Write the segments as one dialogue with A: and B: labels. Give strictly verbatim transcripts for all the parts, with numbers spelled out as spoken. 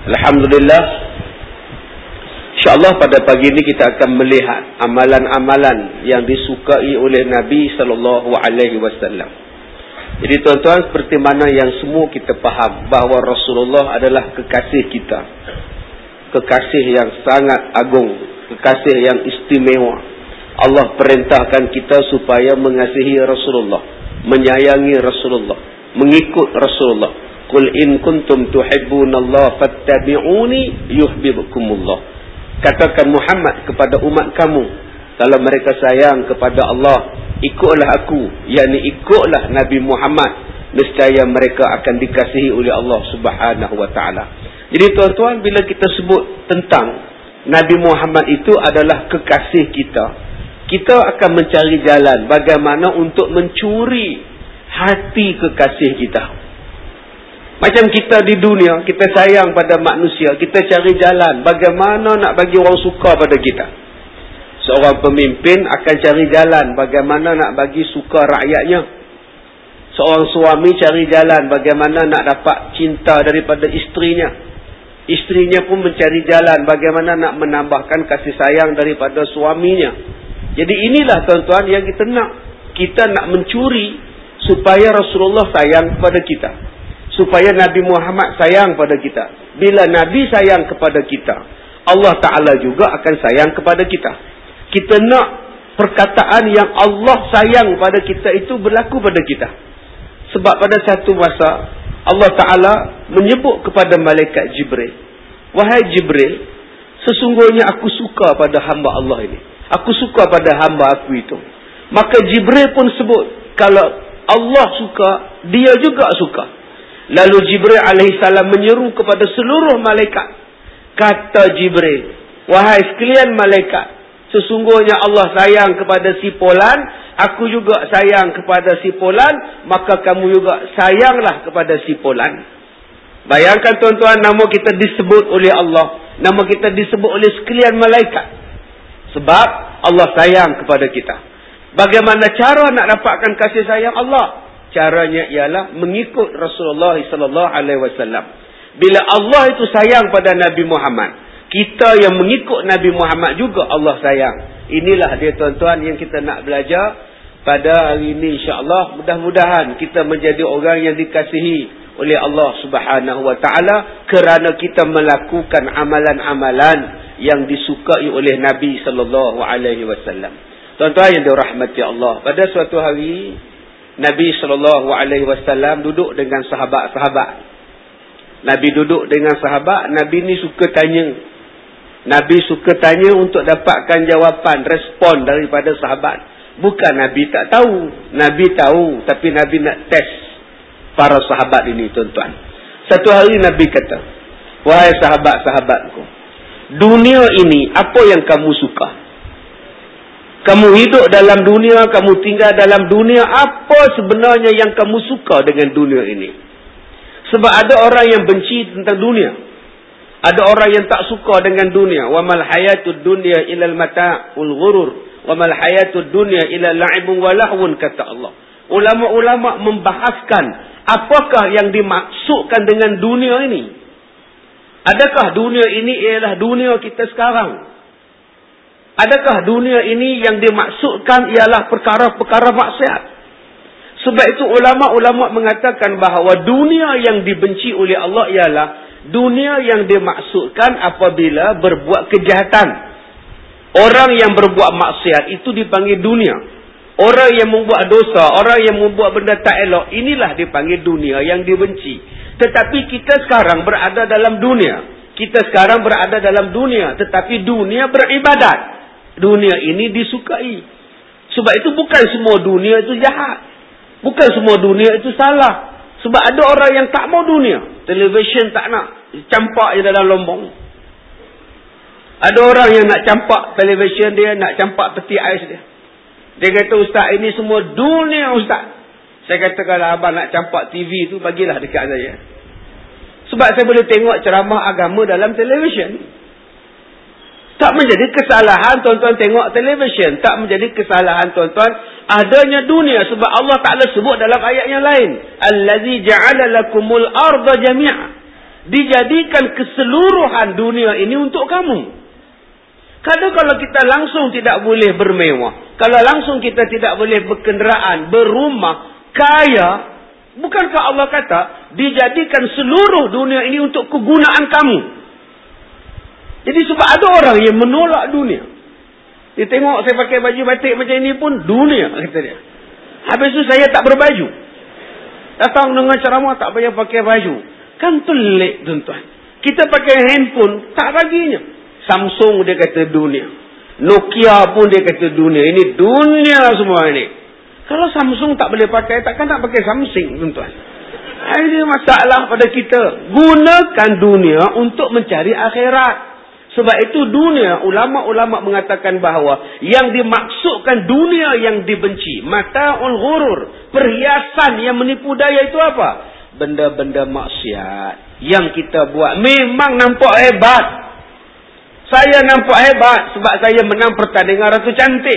A: Alhamdulillah, insyaAllah pada pagi ini kita akan melihat amalan-amalan yang disukai oleh Nabi sallallahu alaihi wasallam. Jadi tuan-tuan, seperti mana yang semua kita faham bahawa Rasulullah adalah kekasih kita, kekasih yang sangat agung, kekasih yang istimewa. Allah perintahkan kita supaya mengasihi Rasulullah, menyayangi Rasulullah, mengikut Rasulullah. Qul in kuntum tuhibbunallaha fattabi'uni yuhibbukumullah. Katakan Muhammad kepada umat kamu, kalau mereka sayang kepada Allah, ikutlah aku, yakni ikutlah Nabi Muhammad, nescaya mereka akan dikasihi oleh Allah Subhanahu wa taala. Jadi tuan-tuan, bila kita sebut tentang Nabi Muhammad itu adalah kekasih kita, kita akan mencari jalan bagaimana untuk mencuri hati kekasih kita. Macam kita di dunia, kita sayang pada manusia, kita cari jalan bagaimana nak bagi orang suka pada kita. Seorang pemimpin akan cari jalan bagaimana nak bagi suka rakyatnya. Seorang suami cari jalan bagaimana nak dapat cinta daripada isterinya. Isterinya pun mencari jalan bagaimana nak menambahkan kasih sayang daripada suaminya. Jadi inilah tuan-tuan yang kita nak. Kita nak mencuri supaya Rasulullah sayang kepada kita, supaya Nabi Muhammad sayang kepada kita. Bila Nabi sayang kepada kita, Allah Ta'ala juga akan sayang kepada kita. Kita nak perkataan yang Allah sayang pada kita itu berlaku pada kita. Sebab pada satu masa Allah Ta'ala menyebut kepada malaikat Jibril, wahai Jibril, sesungguhnya aku suka pada hamba Allah ini, aku suka pada hamba aku itu. Maka Jibril pun sebut, kalau Allah suka, dia juga suka. Lalu Jibril alaihissalam menyeru kepada seluruh malaikat. Kata Jibril, wahai sekalian malaikat, sesungguhnya Allah sayang kepada si Fulan, aku juga sayang kepada si Fulan, maka kamu juga sayanglah kepada si Fulan. Bayangkan tuan-tuan, nama kita disebut oleh Allah, nama kita disebut oleh sekalian malaikat, sebab Allah sayang kepada kita. Bagaimana cara nak dapatkan kasih sayang Allah? Caranya ialah mengikut Rasulullah sallallahu alaihi wasallam. Bila Allah itu sayang pada Nabi Muhammad, kita yang mengikut Nabi Muhammad juga Allah sayang. Inilah dia tuan-tuan yang kita nak belajar pada hari ini, insya-Allah. Mudah-mudahan kita menjadi orang yang dikasihi oleh Allah Subhanahu wa taala kerana kita melakukan amalan-amalan yang disukai oleh Nabi sallallahu alaihi wasallam. Tuan-tuan yang dirahmati Allah, pada suatu hari Nabi sallallahu alaihi wasallam duduk dengan sahabat-sahabat. Nabi duduk dengan sahabat, Nabi ni suka tanya. Nabi suka tanya untuk dapatkan jawapan, respon daripada sahabat. Bukan Nabi tak tahu, Nabi tahu, tapi Nabi nak test para sahabat ini, tuan-tuan. Satu hari Nabi kata, wahai sahabat-sahabatku, dunia ini apa yang kamu suka? Kamu hidup dalam dunia, kamu tinggal dalam dunia, apa sebenarnya yang kamu suka dengan dunia ini? Sebab ada orang yang benci tentang dunia. Ada orang yang tak suka dengan dunia. Wa mal hayatud dunya illa al mata'ul ghurur. Wa mal hayatud dunya illa la'ibun wa lahwun, kata Allah. Ulama-ulama membahaskan apakah yang dimaksudkan dengan dunia ini. Adakah dunia ini ialah dunia kita sekarang? Adakah dunia ini yang dimaksudkan ialah perkara-perkara maksiat? Sebab itu ulama-ulama mengatakan bahawa dunia yang dibenci oleh Allah ialah dunia yang dimaksudkan apabila berbuat kejahatan. Orang yang berbuat maksiat itu dipanggil dunia. Orang yang membuat dosa, orang yang membuat benda tak elok, inilah dipanggil dunia yang dibenci. Tetapi kita sekarang berada dalam dunia. Kita sekarang berada dalam dunia, tetapi dunia beribadat. Dunia ini disukai. Sebab itu bukan semua dunia itu jahat. Bukan semua dunia itu salah. Sebab ada orang yang tak mau dunia. Televisyen tak nak, campak je dalam lombong. Ada orang yang nak campak televisyen dia, nak campak peti ais dia. Dia kata, ustaz, ini semua dunia, ustaz. Saya kata, kalau abang nak campak T V tu, bagilah dekat saya. Sebab saya boleh tengok ceramah agama dalam televisyen. Tak menjadi kesalahan tuan-tuan tengok televisyen. Tak menjadi kesalahan tuan-tuan adanya dunia. Sebab Allah Ta'ala sebut dalam ayat yang lain, Allazi ja'ala lakumul arda jami'a. Dijadikan keseluruhan dunia ini untuk kamu. Kalau kalau kita langsung tidak boleh bermewah, kalau langsung kita tidak boleh berkenderaan, berumah, kaya, bukankah Allah kata dijadikan seluruh dunia ini untuk kegunaan kamu? Jadi sebab ada orang yang menolak dunia. Dia tengok saya pakai baju batik macam ini pun dunia, kata dia. Habis tu saya tak berbaju. Datang dengan ceramah tak payah pakai baju. Kan pelik tuan-tuan. Kita pakai handphone tak baginya. Samsung dia kata dunia. Nokia pun dia kata dunia. Ini dunia semua ini. Kalau Samsung tak boleh pakai, takkan nak pakai Samsung tuan-tuan. Ini masalah pada kita. Gunakan dunia untuk mencari akhirat. Sebab itu dunia, ulama-ulama mengatakan bahawa yang dimaksudkan dunia yang dibenci, mata'ul ghurur, perhiasan yang menipu daya itu apa? Benda-benda maksiat yang kita buat. Memang nampak hebat. Saya nampak hebat sebab saya menang pertandingan Ratu Cantik.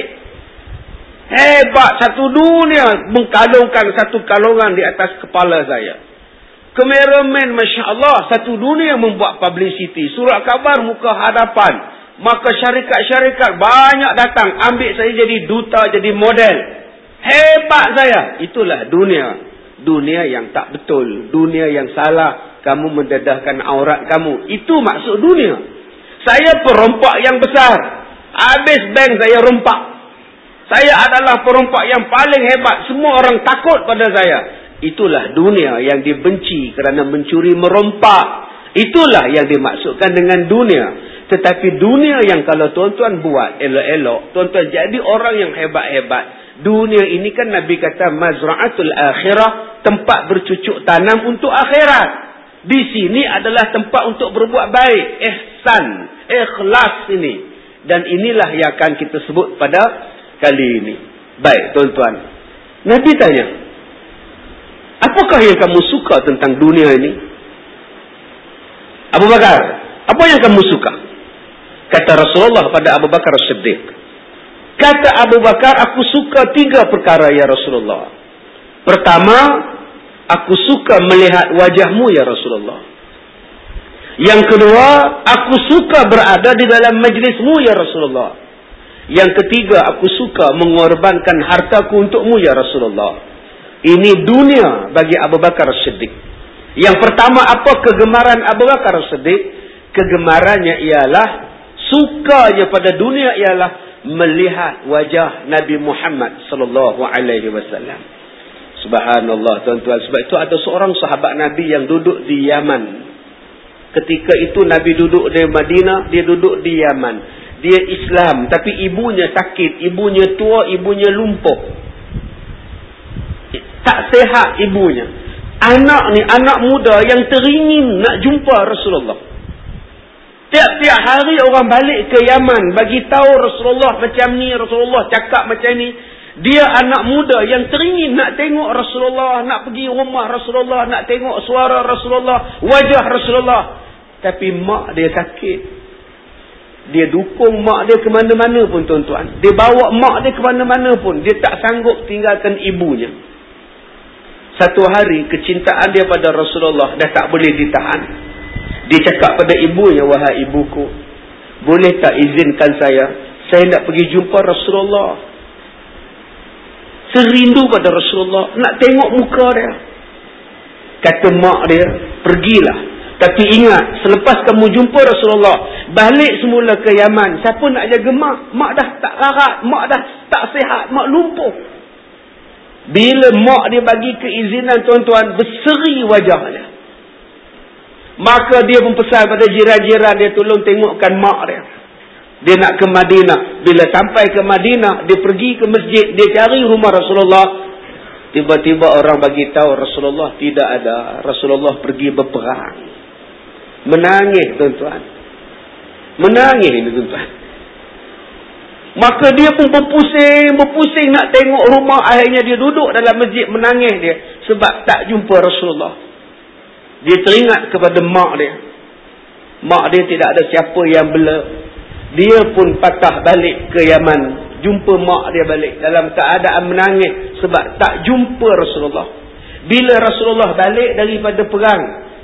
A: Hebat, satu dunia mengkalungkan satu kalungan di atas kepala saya. Kameraman, Masya Allah, satu dunia membuat publicity. Surat khabar muka hadapan. Maka syarikat-syarikat banyak datang. Ambil saya jadi duta, jadi model. Hebat saya. Itulah dunia. Dunia yang tak betul. Dunia yang salah. Kamu mendedahkan aurat kamu. Itu maksud dunia. Saya perompak yang besar. Habis bank saya rompak. Saya adalah perompak yang paling hebat. Semua orang takut pada saya. Itulah dunia yang dibenci kerana mencuri merompak. Itulah yang dimaksudkan dengan dunia. Tetapi dunia yang kalau tuan-tuan buat elok-elok, tuan-tuan jadi orang yang hebat-hebat. Dunia ini kan Nabi kata mazra'atul akhirah, tempat bercucuk tanam untuk akhirat. Di sini adalah tempat untuk berbuat baik, ihsan, ikhlas ini. Dan inilah yang akan kita sebut pada kali ini. Baik tuan-tuan. Nabi tanya, apakah yang kamu suka tentang dunia ini? Abu Bakar, apa yang kamu suka? Kata Rasulullah pada Abu Bakar As-Siddiq. Kata Abu Bakar, aku suka tiga perkara ya Rasulullah. Pertama, aku suka melihat wajahmu ya Rasulullah. Yang kedua, aku suka berada di dalam majlismu ya Rasulullah. Yang ketiga, aku suka mengorbankan hartaku untukmu ya Rasulullah. Ini dunia bagi Abu Bakar As-Siddiq. Yang pertama, apa kegemaran Abu Bakar As-Siddiq? Kegemarannya ialah, sukanya pada dunia ialah melihat wajah Nabi Muhammad sallallahu alaihi wasallam. Subhanallah tuan-tuan. Sebab itu ada seorang sahabat Nabi yang duduk di Yaman. Ketika itu Nabi duduk di Madinah, dia duduk di Yaman. Dia Islam, tapi ibunya sakit, ibunya tua, ibunya lumpuh. Tak sehat ibunya. Anak ni, anak muda yang teringin nak jumpa Rasulullah. Tiap-tiap hari orang balik ke Yaman, bagi tahu Rasulullah macam ni, Rasulullah cakap macam ni. Dia anak muda yang teringin nak tengok Rasulullah, nak pergi rumah Rasulullah, nak tengok suara Rasulullah, wajah Rasulullah. Tapi mak dia sakit. Dia dukung mak dia ke mana-mana pun tuan-tuan. Dia bawa mak dia ke mana-mana pun. Dia tak sanggup tinggalkan ibunya. Satu hari kecintaan dia pada Rasulullah dah tak boleh ditahan. Dia cakap pada ibunya, wahai ibuku, boleh tak izinkan saya, saya nak pergi jumpa Rasulullah. Serindu pada Rasulullah, nak tengok muka dia. Kata mak dia, pergilah. Tapi ingat, selepas kamu jumpa Rasulullah, balik semula ke Yaman, siapa nak jaga mak? Mak dah tak larat, mak dah tak sihat, mak lumpuh. Bila mak dia bagi keizinan tuan-tuan, berseri wajahnya. Maka dia pun pesan pada jiran-jiran dia, tolong tengokkan mak dia. Dia nak ke Madinah. Bila sampai ke Madinah, dia pergi ke masjid, dia cari rumah Rasulullah. Tiba-tiba orang bagi tahu Rasulullah tidak ada. Rasulullah pergi berperang. Menangis tuan-tuan. Menangis ini tuan-tuan. Maka dia pun berpusing, berpusing nak tengok rumah. Akhirnya dia duduk dalam masjid menangis dia. Sebab tak jumpa Rasulullah. Dia teringat kepada mak dia. Mak dia tidak ada siapa yang bela. Dia pun patah balik ke Yaman. Jumpa mak dia balik. Dalam keadaan menangis. Sebab tak jumpa Rasulullah. Bila Rasulullah balik daripada perang.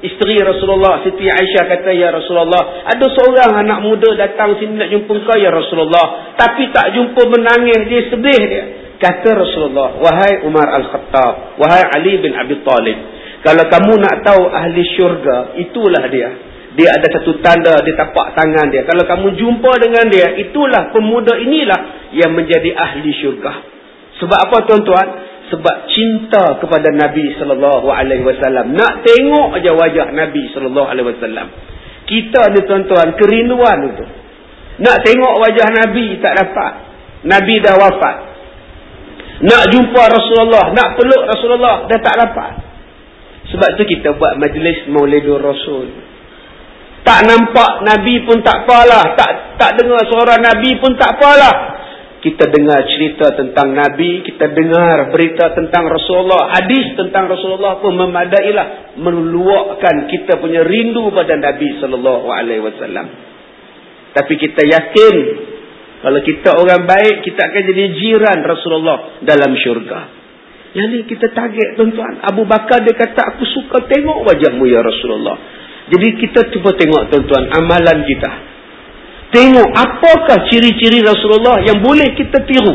A: Isteri Rasulullah, Siti Aisyah kata, ya Rasulullah, ada seorang anak muda datang sini nak jumpa kau ya Rasulullah, tapi tak jumpa, menangis, dia sedih dia. Kata Rasulullah, wahai Umar Al-Khattab, wahai Ali bin Abi Talib, kalau kamu nak tahu ahli syurga, itulah dia. Dia ada satu tanda di tapak tangan dia. Kalau kamu jumpa dengan dia, itulah pemuda inilah yang menjadi ahli syurga. Sebab apa tuan-tuan? Sebab cinta kepada Nabi sallallahu alaihi wasallam. Nak tengok aja wajah Nabi sallallahu alaihi wasallam. Kita ni tuan-tuan, kerinduan itu. Nak tengok wajah Nabi tak dapat. Nabi dah wafat. Nak jumpa Rasulullah, nak peluk Rasulullah, dah tak dapat. Sebab tu kita buat majlis Maulidur Rasul. Tak nampak Nabi pun tak apalah, tak tak dengar suara Nabi pun tak apalah. Kita dengar cerita tentang Nabi, kita dengar berita tentang Rasulullah, hadis tentang Rasulullah pun memadailah meluapkan kita punya rindu pada Nabi sallallahu alaihi wasallam. Tapi kita yakin kalau kita orang baik, kita akan jadi jiran Rasulullah dalam syurga. Yang ni kita target tuan-tuan. Abu Bakar dia kata, aku suka tengok wajahmu ya Rasulullah. Jadi kita cuba tengok tuan-tuan amalan kita. Tengok apakah ciri-ciri Rasulullah yang boleh kita tiru.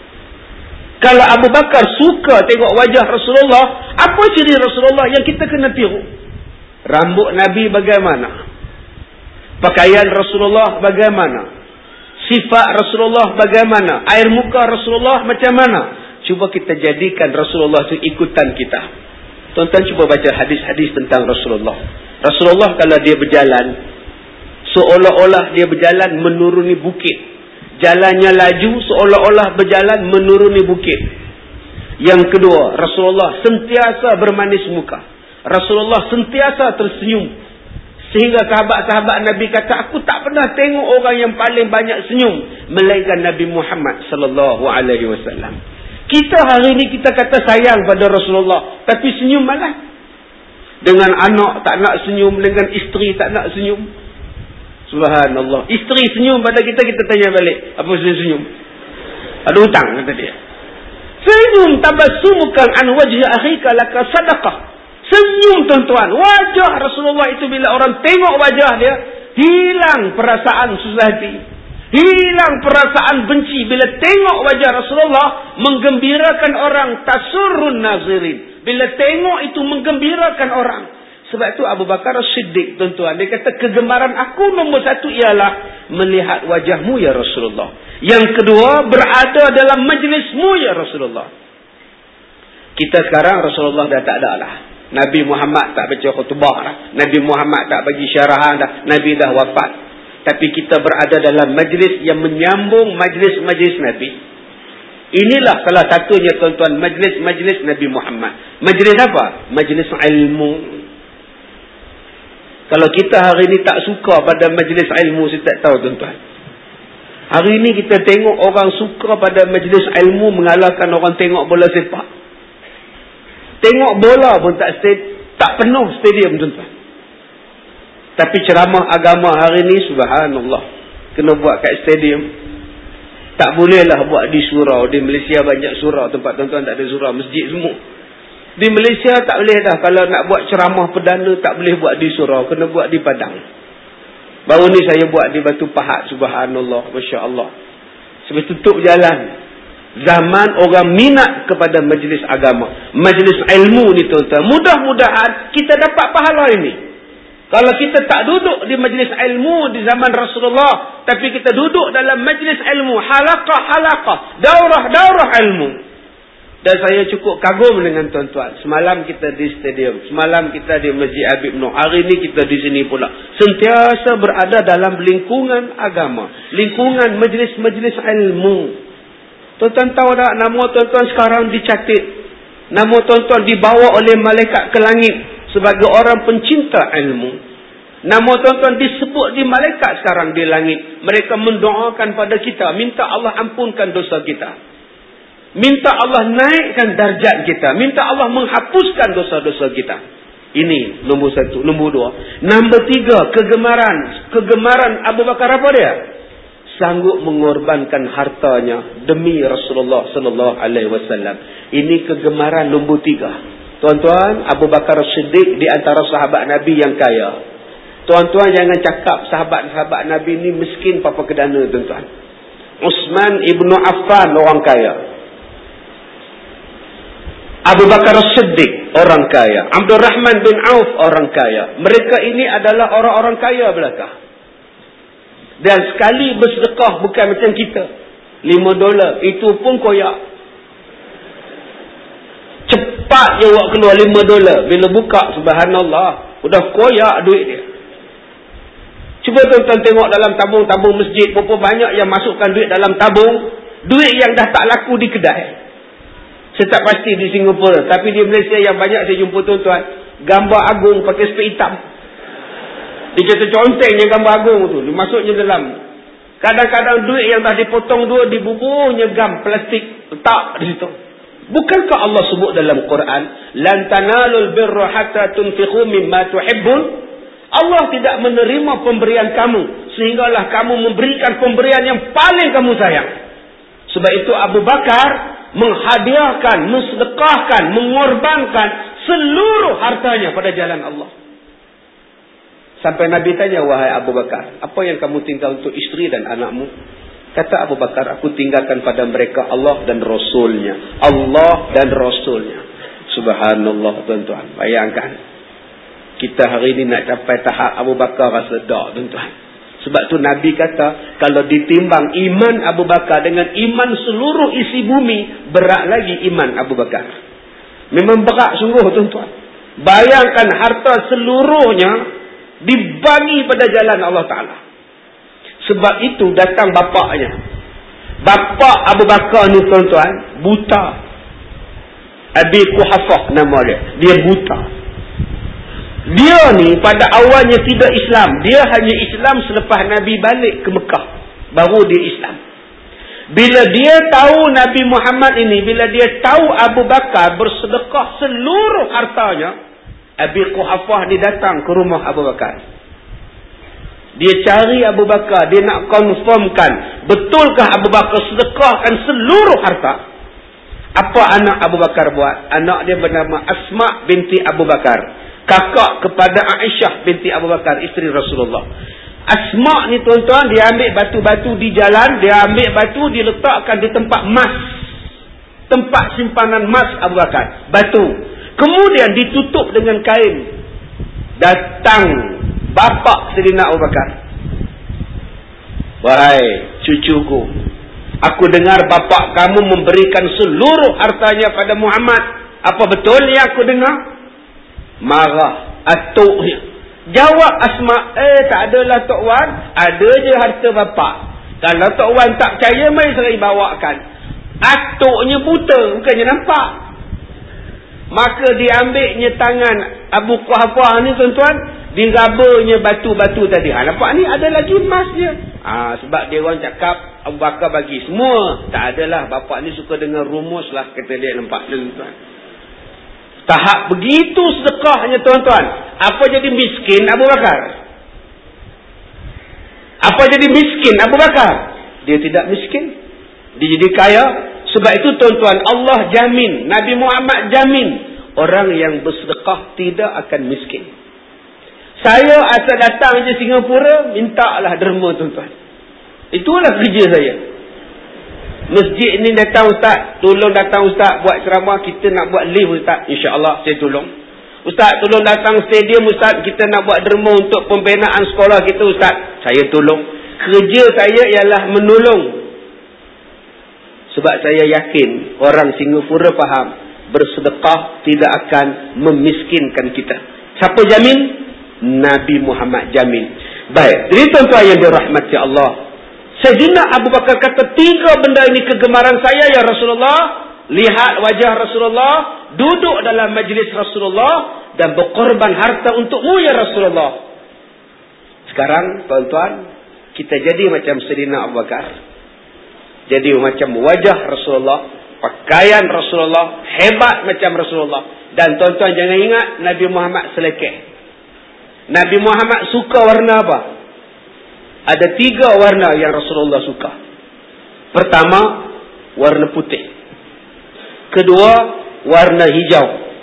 A: Kalau Abu Bakar suka tengok wajah Rasulullah, apa ciri Rasulullah yang kita kena tiru? Rambut Nabi bagaimana? Pakaian Rasulullah bagaimana? Sifat Rasulullah bagaimana? Air muka Rasulullah macam mana? Cuba kita jadikan Rasulullah itu ikutan kita. Tuan-tuan cuba baca hadis-hadis tentang Rasulullah. Rasulullah kalau dia berjalan, seolah-olah dia berjalan menuruni bukit. Jalannya laju seolah-olah berjalan menuruni bukit. Yang kedua, Rasulullah sentiasa bermanis muka. Rasulullah sentiasa tersenyum. Sehingga sahabat-sahabat Nabi kata, aku tak pernah tengok orang yang paling banyak senyum melainkan Nabi Muhammad sallallahu alaihi wasallam. Kita hari ini kita kata sayang pada Rasulullah, tapi senyum malah. Dengan anak tak nak senyum, dengan isteri tak nak senyum. Subhanallah. Isteri senyum pada kita, kita tanya balik, apa senyum? Ada hutang kata dia. Senyum tabassumukan an wajhi akhika laka sadaqah. Senyum tuan-tuan. Wajah Rasulullah itu bila orang tengok wajah dia, hilang perasaan susah hati. Hilang perasaan benci. Bila tengok wajah Rasulullah, menggembirakan orang, tasurrun nazirin. Bila tengok itu menggembirakan orang. Sebab itu Abu Bakar Siddiq tuan-tuan, dia kata kegemaran aku nombor satu ialah melihat wajahmu ya Rasulullah. Yang kedua, berada dalam majlismu ya Rasulullah. Kita sekarang Rasulullah dah tak ada lah. Nabi Muhammad tak baca khutbah dah. Nabi Muhammad tak bagi syarahan dah. Nabi dah wafat. Tapi kita berada dalam majlis yang menyambung majlis-majlis Nabi. Inilah salah satunya tuan-tuan, majlis-majlis Nabi Muhammad. Majlis apa? Majlis ilmu. Kalau kita hari ini tak suka pada majlis ilmu, saya tak tahu tuan-tuan. Hari ini kita tengok orang suka pada majlis ilmu mengalahkan orang tengok bola sepak. Tengok bola pun tak tak penuh stadium tuan-tuan. Tapi ceramah agama hari ini, subhanallah, kena buat kat stadium. Tak bolehlah buat di surau. Di Malaysia banyak surau, tempat tuan-tuan tak ada surau, masjid semua. Di Malaysia tak boleh dah. Kalau nak buat ceramah perdana, tak boleh buat di surau, kena buat di padang. Baru ni saya buat di Batu Pahat, subhanallah, Masya Allah. Sebab tutup jalan. Zaman orang minat kepada majlis agama, majlis ilmu ni tuan-tuan. Mudah-mudahan kita dapat pahala ini. Kalau kita tak duduk di majlis ilmu di zaman Rasulullah, tapi kita duduk dalam majlis ilmu, halaqah-halaqah, daurah-daurah ilmu. Dan saya cukup kagum dengan tuan-tuan. Semalam kita di stadium, semalam kita di Masjid Habib Noh, hari ni kita di sini pula. Sentiasa berada dalam lingkungan agama, lingkungan majlis-majlis ilmu. Tuan-tuan tahu tak, nama tuan-tuan sekarang dicatat. Nama tuan-tuan dibawa oleh malaikat ke langit sebagai orang pencinta ilmu. Nama tuan-tuan disebut di malaikat sekarang di langit. Mereka mendoakan pada kita, minta Allah ampunkan dosa kita, minta Allah naikkan darjat kita, minta Allah menghapuskan dosa-dosa kita. Ini nombor satu. Nombor dua, nombor tiga, kegemaran. Kegemaran Abu Bakar apa dia? Sanggup mengorbankan hartanya demi Rasulullah sallallahu alaihi wasallam. Ini kegemaran nombor tiga. Tuan-tuan, Abu Bakar Siddiq di antara sahabat Nabi yang kaya. Tuan-tuan jangan cakap sahabat-sahabat Nabi ni miskin papa kedana, tuan-tuan. Uthman ibnu Affan orang kaya. Abu Bakar Siddiq orang kaya. Abdul Rahman bin Auf orang kaya. Mereka ini adalah orang-orang kaya belaka. Dan sekali bersedekah bukan macam kita. lima dolar. Itu pun koyak. Cepat je awak keluar lima dolar. Bila buka, subhanallah, udah koyak duit dia. Cuba tuan-tuan tengok dalam tabung-tabung masjid, berapa banyak yang masukkan duit dalam tabung. Duit yang dah tak laku di kedai. Saya tak pasti di Singapura, tapi di Malaysia yang banyak saya jumpa tuan-tuan, gambar agung pakai spek hitam. Dia kata contengnya gambar agung tu, dimasuknya dalam. Kadang-kadang duit yang dah dipotong dua, dibubuhnya gam plastik, letak di situ. Bukankah Allah sebut dalam Quran, lan tanalul birra hatta tunfiqu mimma tuhibbun? Allah tidak menerima pemberian kamu sehinggalah kamu memberikan pemberian yang paling kamu sayang. Sebab itu Abu Bakar menghadiahkan, mensedekahkan, mengorbankan seluruh hartanya pada jalan Allah. Sampai Nabi tanya, wahai Abu Bakar, apa yang kamu tinggal untuk isteri dan anakmu? Kata Abu Bakar, aku tinggalkan pada mereka Allah dan Rasulnya. Allah dan Rasulnya. Subhanallah, tuan-tuan. Bayangkan. Kita hari ini nak capai tahap Abu Bakar rasa dak, tuan-tuan. Sebab tu Nabi kata, kalau ditimbang iman Abu Bakar dengan iman seluruh isi bumi, berat lagi iman Abu Bakar. Memang berat sungguh, tuan-tuan. Bayangkan harta seluruhnya dibagi pada jalan Allah Ta'ala. Sebab itu datang bapaknya. Bapak Abu Bakar ni, tuan-tuan, buta. Abi Quhafah nama dia. Dia buta. Dia ni pada awalnya tidak Islam. Dia hanya Islam selepas Nabi balik ke Mekah. Baru dia Islam. Bila dia tahu Nabi Muhammad ini, bila dia tahu Abu Bakar bersedekah seluruh hartanya, Abi Quhafah dia datang ke rumah Abu Bakar. Dia cari Abu Bakar. Dia nak confirmkan, betulkah Abu Bakar sedekahkan seluruh harta? Apa anak Abu Bakar buat? Anak dia bernama Asma binti Abu Bakar. Kakak kepada Aisyah binti Abu Bakar, isteri Rasulullah. Asma ni, tuan-tuan, dia ambil batu-batu di jalan. Dia ambil batu, diletakkan di tempat emas. Tempat simpanan emas Abu Bakar. Batu. Kemudian ditutup dengan kain. Datang bapa Sayyidina Abu Bakar. Wahai cucuku, aku dengar bapa kamu memberikan seluruh hartanya pada Muhammad. Apa betul yang aku dengar? Marah atuknya. Jawab Asma, eh tak adalah Tok Wan, ada je harta bapa. Kalau Tok Wan tak percaya, mari saya bawakan. Atuknya buta, bukannya nampak. Maka diambilnya tangan Abu Quhafah ni, tuan-tuan, dirabanya batu-batu tadi. Ha, nampak ni ada lagi emas dia. Ha, sebab dia orang cakap Abu Bakar bagi semua. Tak adalah, bapak ni suka dengan rumus lah, kata dia. Nampak tuan-tuan. Tahap begitu sedekahnya, tuan-tuan. Apa jadi miskin Abu Bakar? Apa jadi miskin Abu Bakar? Dia tidak miskin. Dia jadi kaya. Sebab itu, tuan-tuan, Allah jamin, Nabi Muhammad jamin, orang yang bersedekah tidak akan miskin. Saya asal datang je Singapura, mintalah derma, tuan-tuan. Itulah kerja saya. Masjid ni datang ustaz, tolong datang ustaz buat ceramah, kita nak buat lift ustaz, insya-Allah saya tolong. Ustaz tolong datang stadium ustaz, kita nak buat derma untuk pembinaan sekolah kita ustaz, saya tolong. Kerja saya ialah menolong. Sebab saya yakin orang Singapura faham, bersedekah tidak akan memiskinkan kita. Siapa jamin? Nabi Muhammad jamin. Baik, jadi tuan-tuan yang dirahmati Allah, Sayyidina Abu Bakar kata, tiga benda ini kegemaran saya ya Rasulullah. Lihat wajah Rasulullah, duduk dalam majlis Rasulullah, dan berkorban harta untukmu ya Rasulullah. Sekarang tuan-tuan, kita jadi macam Sayyidina Abu Bakar. Jadi macam wajah Rasulullah, pakaian Rasulullah, hebat macam Rasulullah. Dan tuan-tuan jangan ingat Nabi Muhammad selekeh. Nabi Muhammad suka warna apa? Ada tiga warna yang Rasulullah suka. Pertama, warna putih. Kedua, warna hijau.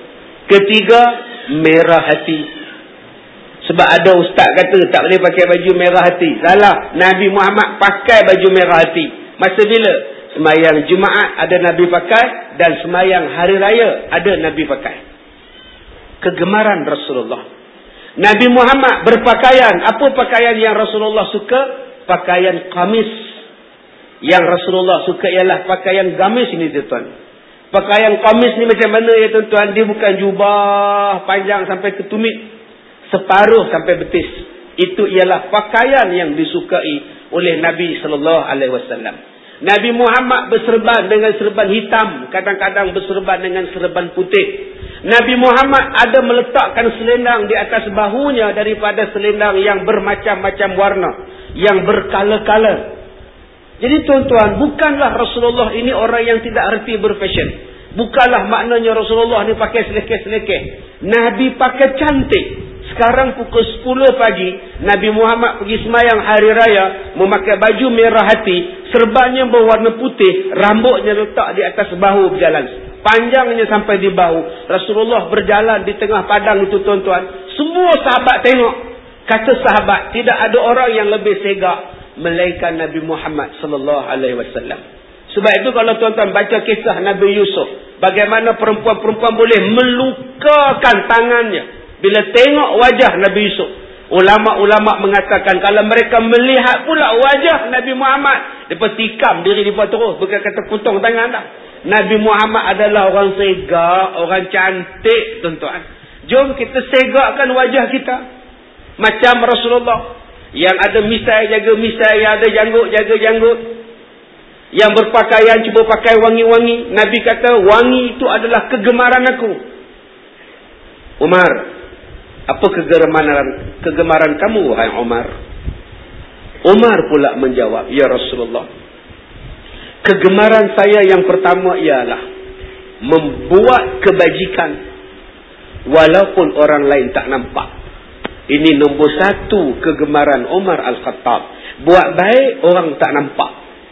A: Ketiga, merah hati. Sebab ada ustaz kata tak boleh pakai baju merah hati. Salah. Nabi Muhammad pakai baju merah hati. Masa bila? Semayang Jumaat ada Nabi pakai, dan semayang hari raya ada Nabi pakai. Kegemaran Rasulullah. Nabi Muhammad berpakaian. Apa pakaian yang Rasulullah suka? Pakaian kamis. Yang Rasulullah suka ialah pakaian gamis ini, tuan-tuan. Pakaian kamis ni macam mana ya, tuan-tuan? Dia bukan jubah panjang sampai ke tumit, separuh sampai betis. Itu ialah pakaian yang disukai oleh Nabi sallallahu alaihi wasallam. Nabi Muhammad berserban dengan serban hitam, kadang-kadang berserban dengan serban putih. Nabi Muhammad ada meletakkan selendang di atas bahunya daripada selendang yang bermacam-macam warna, yang berkala-kala. Jadi tuan-tuan, bukanlah Rasulullah ini orang yang tidak erti berfashion. Bukanlah maknanya Rasulullah ni pakai selekeh-selekeh. Nabi pakai cantik. Sekarang pukul sepuluh pagi, Nabi Muhammad pergi semayang hari raya, memakai baju merah hati, serbannya berwarna putih, rambutnya letak di atas bahu berjalan. Panjangnya sampai di bahu. Rasulullah berjalan di tengah padang itu, tuan-tuan. Semua sahabat tengok. Kata sahabat, tidak ada orang yang lebih segak melainkan Nabi Muhammad sallallahu alaihi wasallam. Sebab itu kalau tuan-tuan baca kisah Nabi Yusuf, bagaimana perempuan-perempuan boleh melukakan tangannya bila tengok wajah Nabi Yusuf. Ulama-ulama mengatakan kalau mereka melihat pula wajah Nabi Muhammad, mereka tikam diri mereka terus, bukan kata potong tangan dah. Nabi Muhammad adalah orang segak, orang cantik, tuan-tuan. Jom kita segakkan wajah kita macam Rasulullah. Yang ada misai, jaga misai. Yang ada janggut, jaga janggut. Yang berpakaian, cuba pakai wangi-wangi. Nabi kata, wangi itu adalah kegemaran aku. Umar, apa kegemaran kegemaran kamu, wahai Umar? Umar pula menjawab, ya Rasulullah, kegemaran saya yang pertama ialah membuat kebajikan walaupun orang lain tak nampak. Ini nombor satu kegemaran Umar Al-Khattab. Buat baik, orang tak nampak.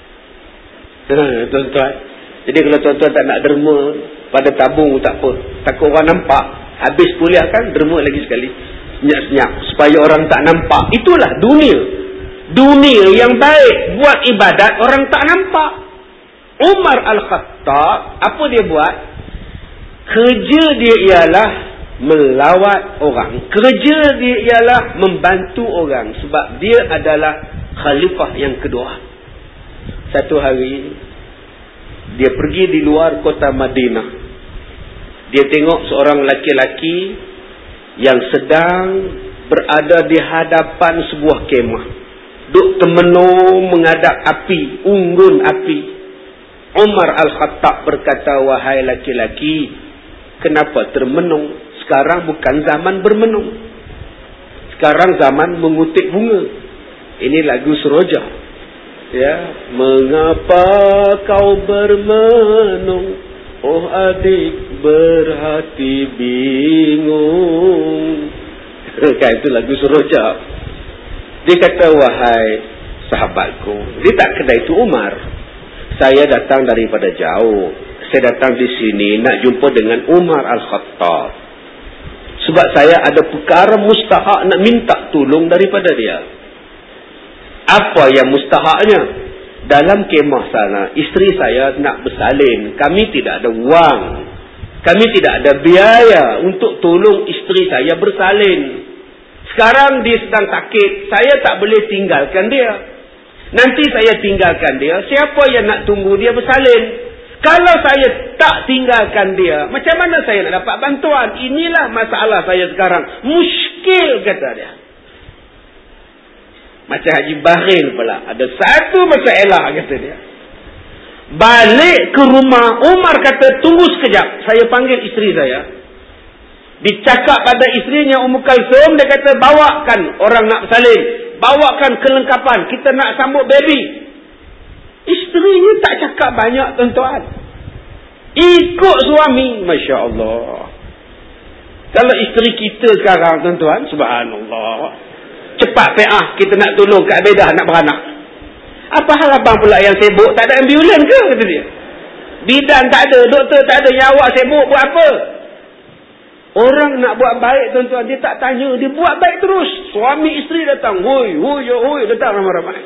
A: Ha, tuan-tuan. Jadi kalau tuan-tuan tak nak derma pada tabung, tak apa. Takut orang nampak. Habis kuliah kan, derma lagi sekali. Senyap-senyap. Supaya orang tak nampak. Itulah dunia. Dunia yang baik. Buat ibadat, orang tak nampak. Umar Al-Khattab, apa dia buat? Kerja dia ialah melawat orang. Kerja dia ialah membantu orang. Sebab dia adalah khalifah yang kedua. Satu hari dia pergi di luar kota Madinah. Dia tengok seorang laki-laki yang sedang berada di hadapan sebuah kemah, duk termenung menghadap api, unggun api. Umar Al-Khattab berkata, wahai laki-laki, kenapa termenung? Sekarang bukan zaman bermenung. Sekarang zaman mengutip bunga. Ini lagu seroja. Ya, mengapa kau bermenung, oh adik berhati bingung. Kan itu lagu seroja. Dia kata, wahai sahabatku, dia tak kena itu Umar. Saya datang daripada jauh. Saya datang di sini nak jumpa dengan Umar Al-Khattab. Sebab saya ada perkara mustahak nak minta tolong daripada dia. Apa yang mustahaknya? Dalam kemah sana, isteri saya nak bersalin. Kami tidak ada wang. Kami tidak ada biaya untuk tolong isteri saya bersalin. Sekarang dia sedang sakit. Saya tak boleh tinggalkan dia. Nanti saya tinggalkan dia, siapa yang nak tunggu dia bersalin? Kalau saya tak tinggalkan dia, macam mana saya nak dapat bantuan? Inilah masalah saya sekarang. Muskil, kata dia. Macam Haji Bahril pula. Ada satu masalah, kata dia. Balik ke rumah, Umar kata, tunggu sekejap. Saya panggil isteri saya. Dicakap pada isterinya Ummu Kalsum, dia kata, bawakan orang nak bersalin. Bawakan kelengkapan. Kita nak sambut baby. Isterinya tak cakap banyak, tuan-tuan. Ikut suami. Masya Allah. Kalau isteri kita sekarang, tuan-tuan, subhanallah, cepat pe'ah kita nak tolong Kak Abedah nak beranak. Apa hal abang pula yang sibuk? Tak ada ambulan ke? Kata dia. Bidan tak ada, doktor tak ada, yang awak sibuk buat apa? Orang nak buat baik tuan-tuan, dia tak tanya, dia buat baik terus. Suami isteri datang, hoi, hoi, hoi, datang ramai-ramai.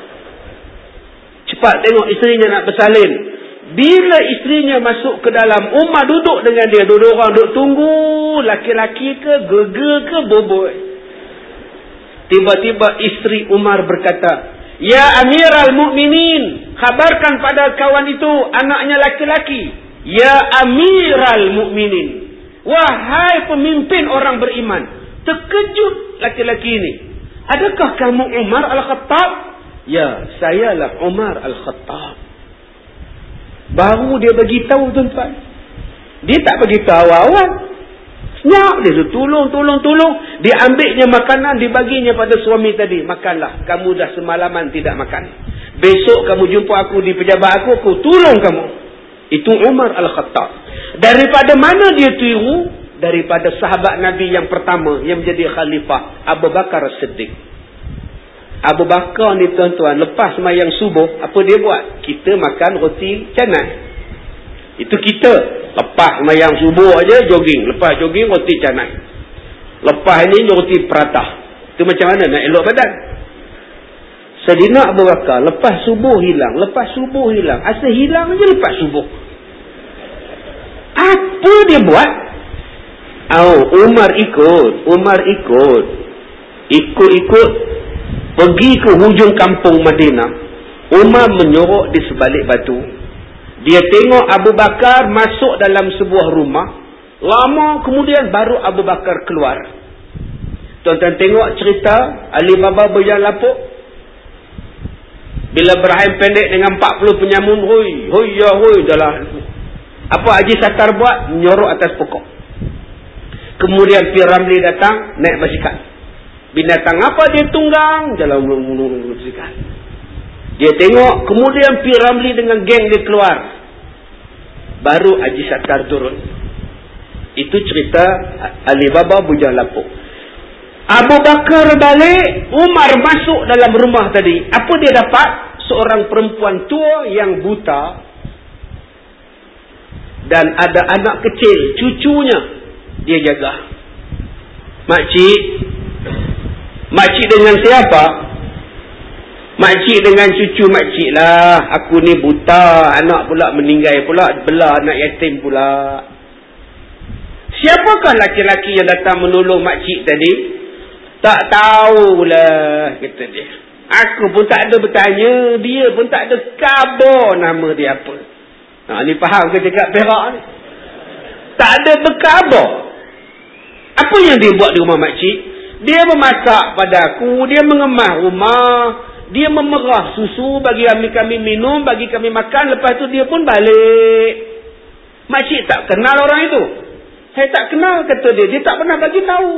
A: Cepat tengok isterinya nak bersalin. Bila isterinya masuk ke dalam, Umar duduk dengan dia, dua orang duduk tunggu, laki-laki ke, geger ke, boboi. Tiba-tiba isteri Umar berkata, "Ya Amiral Mukminin, khabarkan pada kawan itu, anaknya laki-laki. Ya Amiral Mukminin, wahai pemimpin orang beriman." Terkejut laki-laki ini. "Adakah kamu Umar Al-Khattab?" "Ya, sayalah Umar Al-Khattab." Baru dia bagi tahu tuan-tuan. Dia tak bagi tahu awal. Senyap dia tu, tolong, tolong, tolong. Dia ambilnya makanan, dibaginya pada suami tadi. "Makanlah, kamu dah semalaman tidak makan. Besok kamu jumpa aku di pejabat aku, aku tolong kamu." Itu Umar Al-Khattab. Daripada mana dia tiru? Daripada sahabat Nabi yang pertama yang menjadi khalifah, Abu Bakar As-Siddiq. Abu Bakar ni tuan-tuan, lepas sembahyang subuh, apa dia buat? Kita makan roti canai. Itu kita. Lepas sembahyang subuh aja jogging. Lepas jogging roti canai. Lepas ni roti peratah. Itu macam mana nak elok badan? Sayyidina Abu Bakar lepas subuh hilang. Lepas subuh hilang. Asal hilang aja lepas subuh. Apa dia buat? Oh, Umar ikut. Umar ikut. Ikut-ikut. Pergi ke hujung kampung Madinah. Umar menyorok di sebalik batu. Dia tengok Abu Bakar masuk dalam sebuah rumah. Lama kemudian baru Abu Bakar keluar. Tuan-tuan tengok cerita Ali Baba berjalan lapuk. Bila berakhir pendek dengan empat puluh penyamun. Hoi, hoi, ya, hoi. Dalam. Apa Haji Sattar buat? Menyorok atas pokok. Kemudian P. Ramli datang, naik basikal. Binatang apa dia tunggang? Jalan mulu-mulu basikal. Dia tengok, kemudian P. Ramli dengan geng dia keluar. Baru Haji Sattar turun. Itu cerita Ali Baba bujang lapuk. Abu Bakar balik, Umar masuk dalam rumah tadi. Apa dia dapat? Seorang perempuan tua yang buta. Dan ada anak kecil, cucunya. Dia jaga. "Makcik, makcik dengan siapa?" "Makcik dengan cucu makcik lah. Aku ni buta. Anak pula meninggal pula. Belah anak yatim pula." "Siapakah laki-laki yang datang menolong makcik tadi?" "Tak tahulah," kata dia. "Aku pun tak ada bertanya. Dia pun tak ada khabar nama dia apa." Ha, ni faham ke cakap Perak ni? Tak ada berkhabar. Apa yang dia buat di rumah makcik? Dia memasak pada aku. Dia mengemas rumah. Dia memerah susu bagi kami, kami minum, bagi kami makan. Lepas tu dia pun balik. Makcik tak kenal orang itu. "Saya tak kenal," kata dia. Dia tak pernah bagi tahu.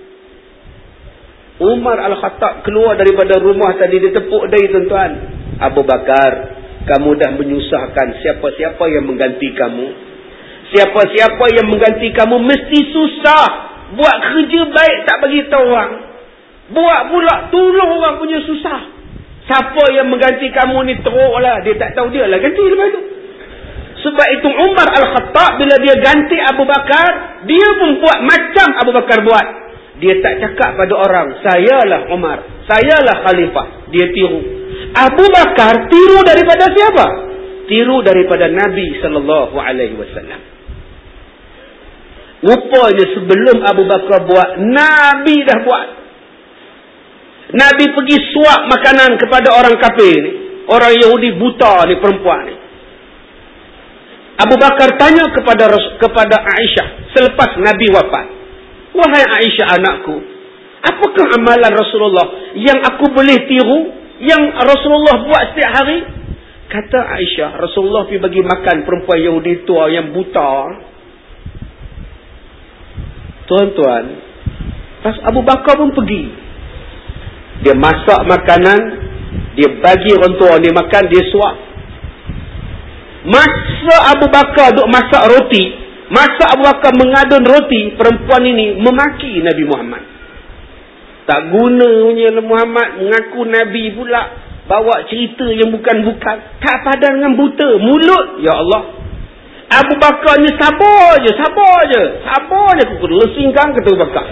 A: Umar Al-Khattab keluar daripada rumah tadi. Dia tepuk dahi tuan-tuan. "Abu Bakar, kamu dah menyusahkan siapa-siapa yang mengganti kamu. Siapa-siapa yang mengganti kamu mesti susah. Buat kerja baik tak bagi tahu orang. Buat pula tolong orang punya susah. Siapa yang mengganti kamu ni teruk lah. Dia tak tahu dia lah ganti lepas tu." Sebab itu Umar Al-Khattab bila dia ganti Abu Bakar, dia pun buat macam Abu Bakar buat. Dia tak cakap pada orang, "Sayalah Umar, sayalah khalifah." Dia tiru. Abu Bakar tiru daripada siapa? Tiru daripada Nabi sallallahu alaihi wasallam. Rupanya sebelum Abu Bakar buat, Nabi dah buat. Nabi pergi suap makanan kepada orang kafir ni. Orang Yahudi buta ni, perempuan ni. Abu Bakar tanya kepada kepada Aisyah selepas Nabi wafat. "Wahai Aisyah anakku, apakah amalan Rasulullah yang aku boleh tiru? Yang Rasulullah buat setiap hari?" Kata Aisyah, "Rasulullah pergi bagi makan perempuan Yahudi tua yang buta." Tuan-tuan, pas Abu Bakar pun pergi. Dia masak makanan, dia bagi orang tua ni makan, dia suap. Masa Abu Bakar duk masak roti, masa Abu Bakar mengadun roti, perempuan ini memaki Nabi Muhammad. Tak guna punya Muhammad mengaku Nabi pula, bawa cerita yang bukan-bukan. Tak padan dengan buta. Mulut, ya Allah. Abu Bakar ni sabar je, sabar je. Sabar je aku lesingkan kata Abu Bakar.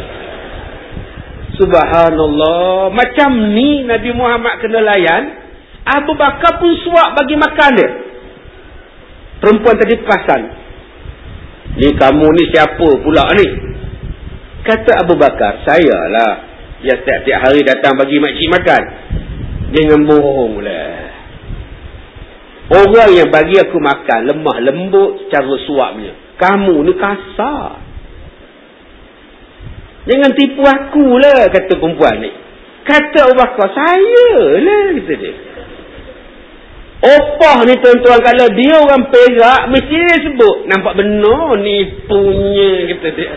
A: Subhanallah. Macam ni Nabi Muhammad kena layan. Abu Bakar pun suap bagi makan dia. Perempuan tadi perasan. Ni kamu ni siapa pula ni? Kata Abu Bakar, saya lah yang setiap-tiap hari datang bagi makcik makan. Jangan bohong lah. Orang yang bagi aku makan lemah lembut cara suapnya. Kamu ni kasar. Jangan tipu aku lah, kata perempuan ni. Kata Abu Bakar, saya lah, kata dia. Opah ni tuan-tuan, kalau dia orang Perak mesti dia sebut. Nampak benar ni punya, kata dia.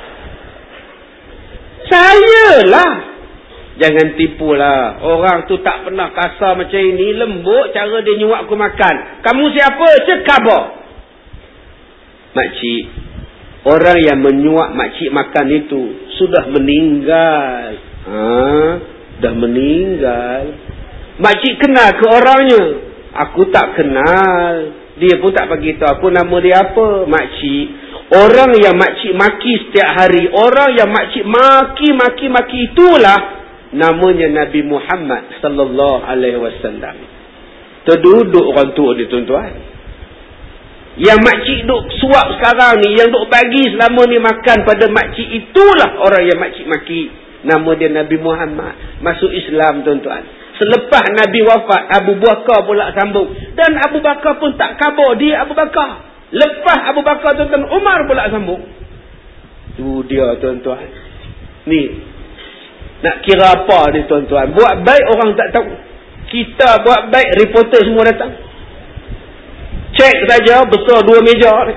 A: Saya lah. Jangan tipulah. Orang tu tak pernah kasar macam ini. Lembut cara dia nyuap aku makan. Kamu siapa? Cekabar. Makcik. Orang yang menyuap makcik makan itu sudah meninggal. Ha? Dah meninggal. Makcik kenal ke orangnya? Aku tak kenal. Dia pun tak bagi tahu aku nama dia apa. Makcik. Orang yang makcik maki setiap hari. Orang yang makcik maki-maki-maki itulah namanya Nabi Muhammad sallallahu alaihi wasallam. Terduduk orang tua dia tuan-tuan. Yang makcik duk suap sekarang ni, yang duk bagi selama ni makan pada makcik, itulah orang yang makcik maki. Nama dia Nabi Muhammad. Masuk Islam tuan-tuan. Selepas Nabi wafat, Abu Bakar pula sambung. Dan Abu Bakar pun tak khabar dia Abu Bakar. Lepas Abu Bakar tuan-tuan, Umar pula sambung. Tu dia tuan-tuan. Ni nak kira apa ni tuan-tuan? Buat baik orang tak tahu. Kita buat baik, reporter semua datang. Cek saja besar dua meja ni.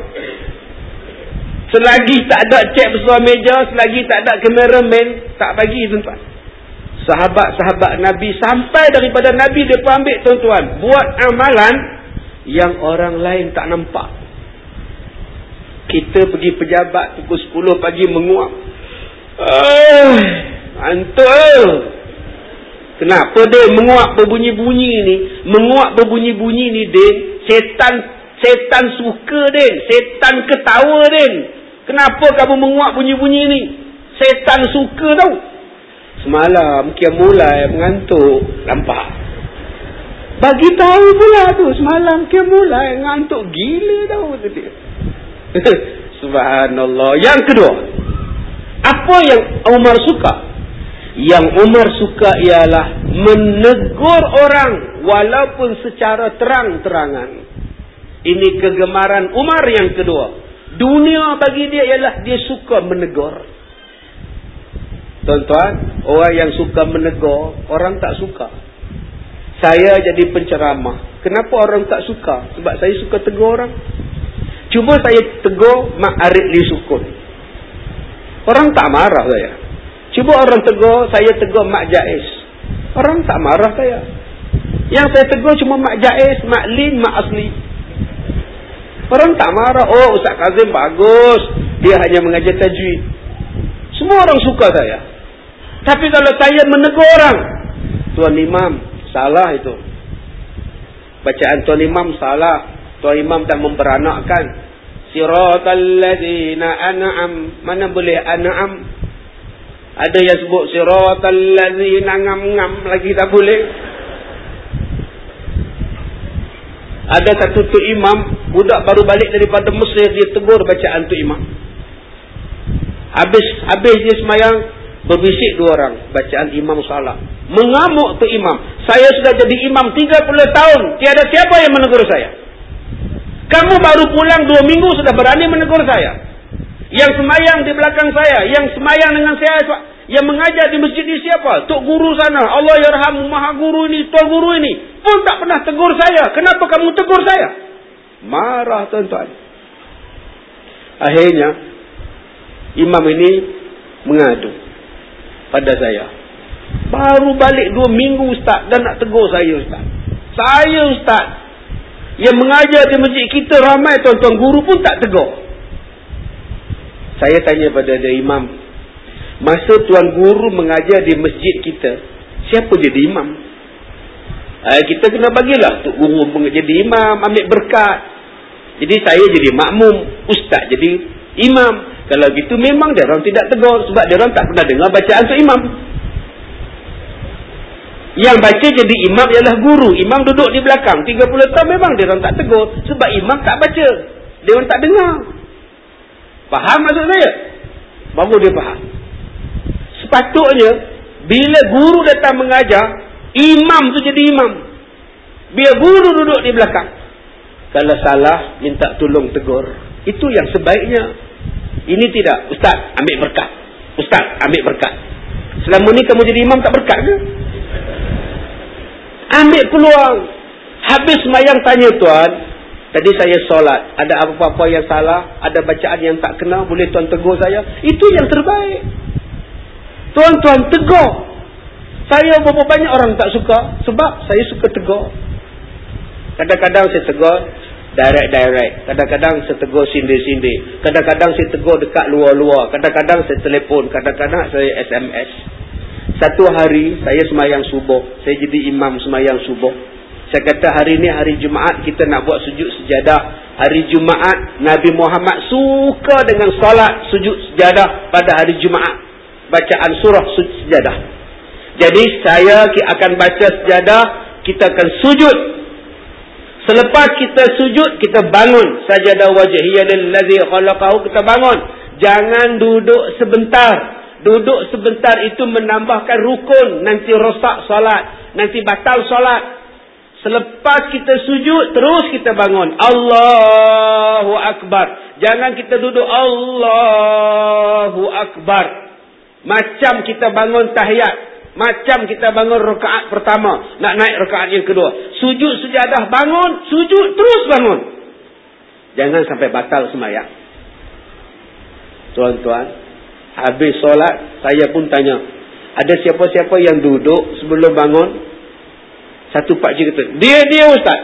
A: Selagi tak ada cek besar meja, selagi tak ada kameraman, tak bagi tuan-tuan. Sahabat-sahabat Nabi, sampai daripada Nabi dia pun ambil tuan-tuan. Buat amalan yang orang lain tak nampak. Kita pergi pejabat pukul sepuluh pagi menguap. Uh, Antul. Kenapa dia menguap berbunyi-bunyi ni? Menguap berbunyi-bunyi ni dia, setan setan suka dia, setan ketawa dia. Kenapa kamu menguap bunyi-bunyi ni? Setan suka tau. Semalam kia mulai mengantuk, nampak. Bagi tahu pula tu, semalam kia mulai ngantuk gila tau kata dia. Subhanallah. Yang kedua, apa yang Umar suka? Yang Umar suka ialah menegur orang walaupun secara terang-terangan. Ini kegemaran Umar yang kedua. Dunia bagi dia ialah dia suka menegur. Tuan-tuan, orang yang suka menegur, orang tak suka. Saya jadi penceramah. Kenapa orang tak suka? Sebab saya suka tegur orang. Cuba saya tegur Mak Arif Lee Sukun. Orang tak marah saya. Cuba orang tegur, saya tegur Mak Jais. Orang tak marah saya. Yang saya tegur cuma Mak Jais, Mak Lin, Mak Asli. Orang tak marah. Oh, Ustaz Kazim bagus. Dia hanya mengajar tajwid. Semua orang suka saya. Tapi kalau saya menegur orang, Tuan Imam, salah itu. Bacaan Tuan Imam salah. Tuan Imam tak memperanakkan. Siratal ladzina an'am. Mana boleh an'am? Ada yang sebut siratal ladzina ngam-ngam lagi tak boleh. Ada satu tu imam, budak baru balik daripada Mesir, dia tegur bacaan tu imam. Habis habis dia semayang, berbisik dua orang, bacaan imam salah. Mengamuk tu imam. Saya sudah jadi imam tiga puluh tahun, tiada siapa yang menegur saya. Kamu baru pulang dua minggu sudah berani menegur saya. Yang semayang di belakang saya, yang semayang dengan saya, yang mengajar di masjid ini siapa? Tok guru sana, Allah yarham, maha guru ini, tuan guru ini pun tak pernah tegur saya. Kenapa kamu tegur saya? Marah tuan-tuan. Akhirnya imam ini mengadu pada saya. Baru balik dua minggu Ustaz, dan nak tegur saya Ustaz. Saya Ustaz yang mengajar di masjid kita ramai tuan-tuan guru pun tak tegur. Saya tanya pada dia, imam, masa tuan guru mengajar di masjid kita, siapa jadi imam? Eh, kita kena bagilah Tok guru jadi imam, ambil berkat. Jadi saya jadi makmum, ustaz jadi imam. Kalau gitu memang dia orang tidak tegur, sebab dia orang tak pernah dengar bacaan tu imam. Yang baca jadi imam ialah guru. Imam duduk di belakang tiga puluh tahun, memang dia orang tak tegur, sebab imam tak baca, dia orang tak dengar. Faham maksud saya? Baru dia faham. Sepatutnya bila guru datang mengajar, imam tu jadi imam, biar guru duduk di belakang. Kalau salah, minta tolong tegur. Itu yang sebaiknya. Ini tidak, ustaz ambil berkat, ustaz ambil berkat. Selama ni kamu jadi imam tak berkat ke? Ambil peluang. Habis sembahyang tanya, tuan, tadi saya solat, ada apa-apa yang salah, ada bacaan yang tak kena, boleh tuan tegur saya? Itu yang terbaik. Tuan-tuan tegur. Saya berapa banyak orang tak suka, sebab saya suka tegur. Kadang-kadang saya tegur direct-direct, kadang-kadang saya tegur sindir-sindir, kadang-kadang saya tegur dekat luar-luar, kadang-kadang saya telefon, kadang-kadang saya S M S. Satu hari saya sembahyang subuh, saya jadi imam sembahyang subuh. Saya kata hari ni hari Jumaat, kita nak buat sujud sejadah. Hari Jumaat Nabi Muhammad suka dengan solat sujud sejadah pada hari Jumaat, bacaan surah sujud sejadah. Jadi saya akan baca sejadah, kita akan sujud. Selepas kita sujud, kita bangun. Sajadah wajhiyya lillazi khalaqahu, kita bangun. Jangan duduk sebentar. Duduk sebentar itu menambahkan rukun, nanti rosak solat, nanti batal solat. Selepas kita sujud, terus kita bangun. Allahu Akbar. Jangan kita duduk Allahu Akbar macam kita bangun tahiyat, macam kita bangun rakaat pertama, nak naik rakaat yang kedua. Sujud sejadah, bangun, sujud, terus bangun. Jangan sampai batal sembahyang. Tuan-tuan, habis solat, saya pun tanya, ada siapa-siapa yang duduk sebelum bangun? Satu pakcik kata, dia, dia ustaz.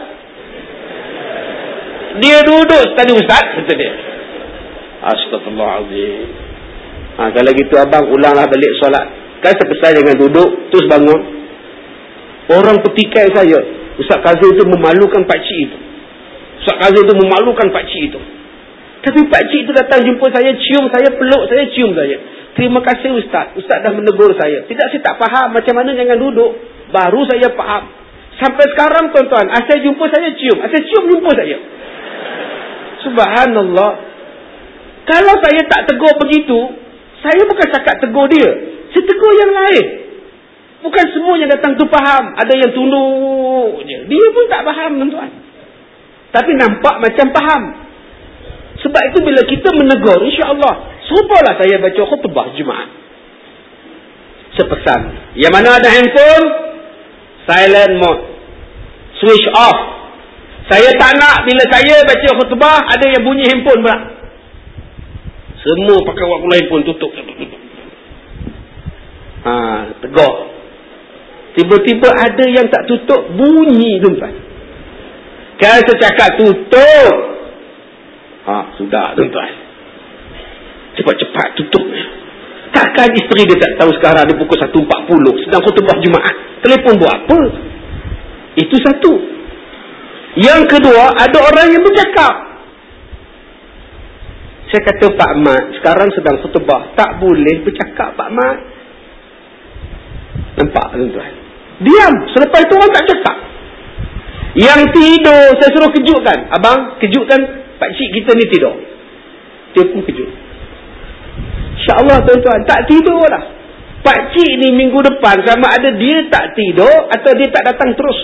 A: Dia duduk tadi ustaz, kata dia. Astagfirullahaladzim. Ha, kalau gitu abang ulanglah balik solat. Kan sepesal jangan duduk terus bangun. Orang petikai saya, Ustaz Kazim itu memalukan pakcik itu. Ustaz Kazim itu memalukan pakcik itu. Tapi pakcik itu datang jumpa saya, cium saya, peluk saya, cium saya. Terima kasih Ustaz. Ustaz dah menegur saya. Tidak, saya tak faham macam mana jangan duduk. Baru saya faham. Sampai sekarang tuan-tuan, asal jumpa saya cium, asal cium jumpa saya. Subhanallah. Kalau saya tak tegur begitu, saya bukan cakap tegur dia, saya tegur yang lain. Bukan semua yang datang tu faham. Ada yang tunduk je, dia pun tak faham tuan-tuan, tapi nampak macam faham. Sebab itu bila kita menegur, insya-Allah, subalah saya baca khutbah Jumaat, sepesan, yang mana ada handphone, silent mode, switch off. Saya tak nak bila saya baca khutbah ada yang bunyi handphone pula. Semua pakai waktu handphone, tutup. Ha, tegur. Tiba-tiba ada yang tak tutup, bunyi tuan-tuan. Kalau saya cakap tutup, ha, sudah tuan-tuan, cepat-cepat tutup. Takkan isteri dia tak tahu sekarang dia pukul satu empat puluh sedang khutbah Jumaat, telefon buat apa? Itu satu. Yang kedua, ada orang yang bercakap. Saya kata, Pak Mat, sekarang sedang khutbah, tak boleh bercakap Pak Mat. Nampak tuan-tuan? Diam. Selepas itu orang tak cakap. Yang tidur, saya suruh kejutkan. Abang, kejutkan pakcik kita ni tidur. Dia pun kejut. InsyaAllah tuan-tuan, tak tidur lah. Pakcik ni minggu depan, sama ada dia tak tidur atau dia tak datang terus.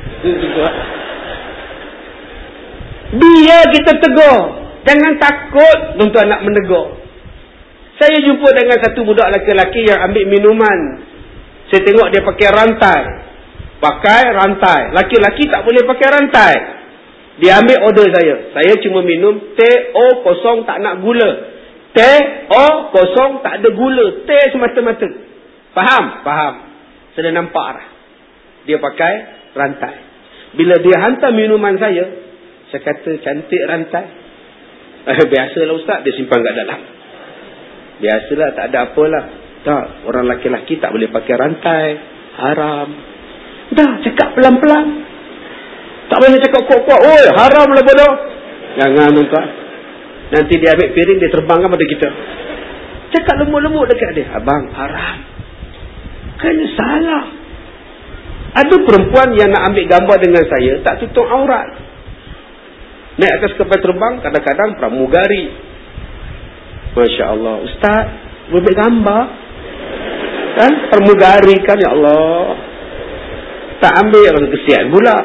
A: Dia kita tegur. Jangan takut tuan-tuan nak menegur. Saya jumpa dengan satu budak lelaki yang ambil minuman. Saya tengok dia pakai rantai. Pakai rantai. Laki-laki tak boleh pakai rantai. Dia ambil order saya. Saya cuma minum teh O kosong, tak nak gula. Teh O kosong, tak ada gula. Teh semata-mata. Faham? Faham. Saya dah nampak lah. Dia pakai rantai. Bila dia hantar minuman saya, saya kata, cantik rantai. Eh, biasalah Ustaz, dia simpan kat dalam. Biasalah, tak ada apalah. Tak, orang laki-laki tak boleh pakai rantai. Haram. Dah, cakap pelan-pelan. Tak boleh cakap kuat-kuat. Oi, haram lah bodoh. Jangan tuan. Nanti dia ambil piring, dia terbangkan pada kita. Cakap lembut-lembut dekat dia. Abang, haram. Kan salah. Ada perempuan yang nak ambil gambar dengan saya, tak tutup aurat. Naik atas kapal terbang, kadang-kadang pramugari. Masya Allah. Ustaz, boleh ambil gambar? Kan? Pramugari kan, ya Allah. Tak ambil, rasa kesian pula.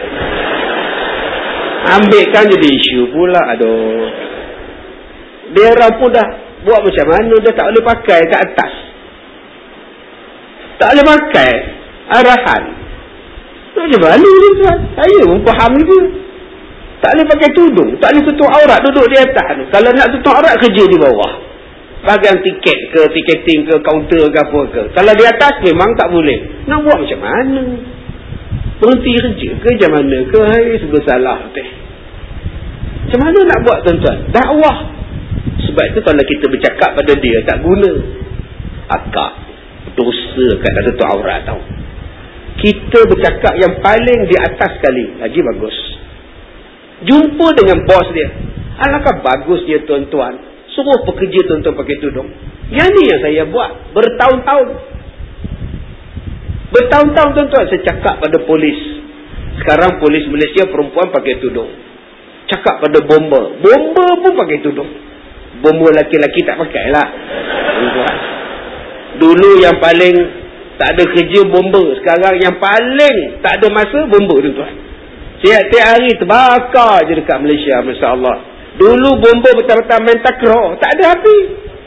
A: Ambil kan jadi isu pula. Aduh. Dia orang pun dah buat macam mana, dia tak boleh pakai kat atas. Tak boleh pakai arahan. Macam mana ni tuan? Saya pun faham juga. Tak boleh pakai tudung, tak boleh tutup aurat, duduk di atas. Kalau nak tutup aurat, kerja di bawah. Bagian tiket ke, tiketing ke, kaunter ke apa ke. Kalau di atas memang tak boleh. Nak buat macam mana? Berhenti kerja ke macam mana ke? Hai, sebab salah teh. Macam mana nak buat tuan-tuan? Dakwah. Sebab itu kalau kita bercakap pada dia, tak guna. Akak dosa kat dalam tutup aurat tau. Kita bercakap yang paling di atas sekali, lagi bagus. Jumpa dengan bos dia. Alangkah bagusnya tuan-tuan, suruh pekerja tuan-tuan pakai tudung. Yang ni yang saya buat bertahun-tahun. Bertahun-tahun tuan-tuan saya cakap pada polis. Sekarang polis Malaysia perempuan pakai tudung. Cakap pada bomba. Bomba pun pakai tudung. Bomba laki-laki tak pakai lah. Dulu yang paling tak ada kerja bomba. Sekarang yang paling tak ada masa bomba tuan-tuan. Tiap-tiap hari terbakar je dekat Malaysia, Masya Allah. Dulu bomba betul-betul main takraw, tak ada api.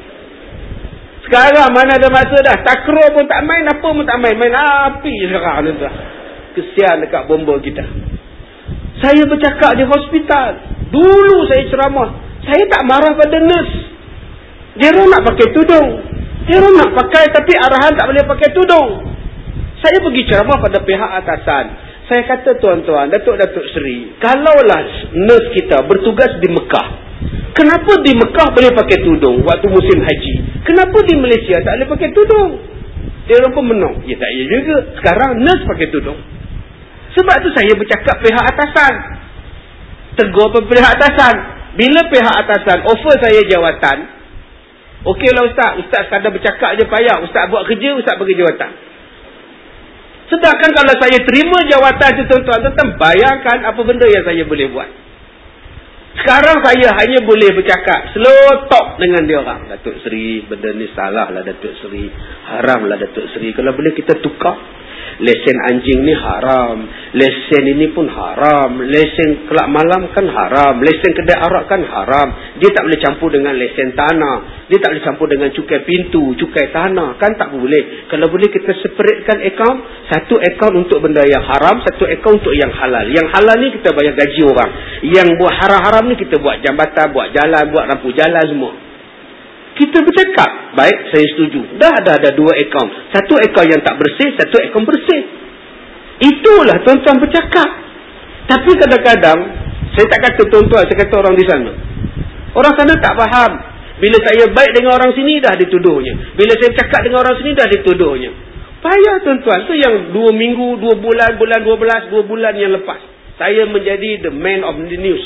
A: Sekarang mana ada masa dah, takraw pun tak main, apa pun tak main, main api sekarang tuan. Kesian dekat bomba kita. Saya bercakap di hospital. Dulu saya ceramah, saya tak marah pada nurse. Dia orang nak pakai tudung. Dia orang nak pakai tapi arahan tak boleh pakai tudung. Saya pergi ceramah pada pihak atasan. Saya kata tuan-tuan, Datuk-Datuk Seri, kalaulah nurse kita bertugas di Mekah, kenapa di Mekah boleh pakai tudung waktu musim haji? Kenapa di Malaysia tak boleh pakai tudung? Dia orang pun menang. Ya tak ya juga. Sekarang nurse pakai tudung. Sebab tu saya bercakap pihak atasan. Tegur pihak atasan. Bila pihak atasan offer saya jawatan, okeylah Ustaz, Ustaz sekadar bercakap je payah. Ustaz buat kerja, Ustaz bagi jawatan. Sedangkan kalau saya terima jawatan itu tuan-tuan, tuan-tuan bayangkan apa benda yang saya boleh buat. Sekarang saya hanya boleh bercakap slow talk dengan dia orang. Datuk Seri, benda ni salah lah Datuk Seri. Haram lah Datuk Seri. Kalau boleh kita tukar. Lesen anjing ni haram. Lesen ini pun haram. Lesen kelab malam kan haram. Lesen kedai arak kan haram. Dia tak boleh campur dengan lesen tanah. Dia tak boleh campur dengan cukai pintu, cukai tanah. Kan tak boleh. Kalau boleh kita separatekan akaun. Satu akaun untuk benda yang haram, satu akaun untuk yang halal. Yang halal ni kita bayar gaji orang. Yang buat haram-haram ni kita buat jambatan, buat jalan, buat lampu jalan semua. Kita bercakap, baik, saya setuju. Dah ada ada dua akaun. Satu akaun yang tak bersih, satu akaun bersih. Itulah tuan-tuan bercakap. Tapi kadang-kadang, saya tak kata tuan-tuan, saya kata orang di sana. Orang sana tak faham. Bila saya baik dengan orang sini, dah dituduhnya. Bila saya cakap dengan orang sini, dah dituduhnya. Payah tuan-tuan. Itu yang dua minggu, dua bulan, bulan dua belas, dua bulan yang lepas. Saya menjadi the man of the news.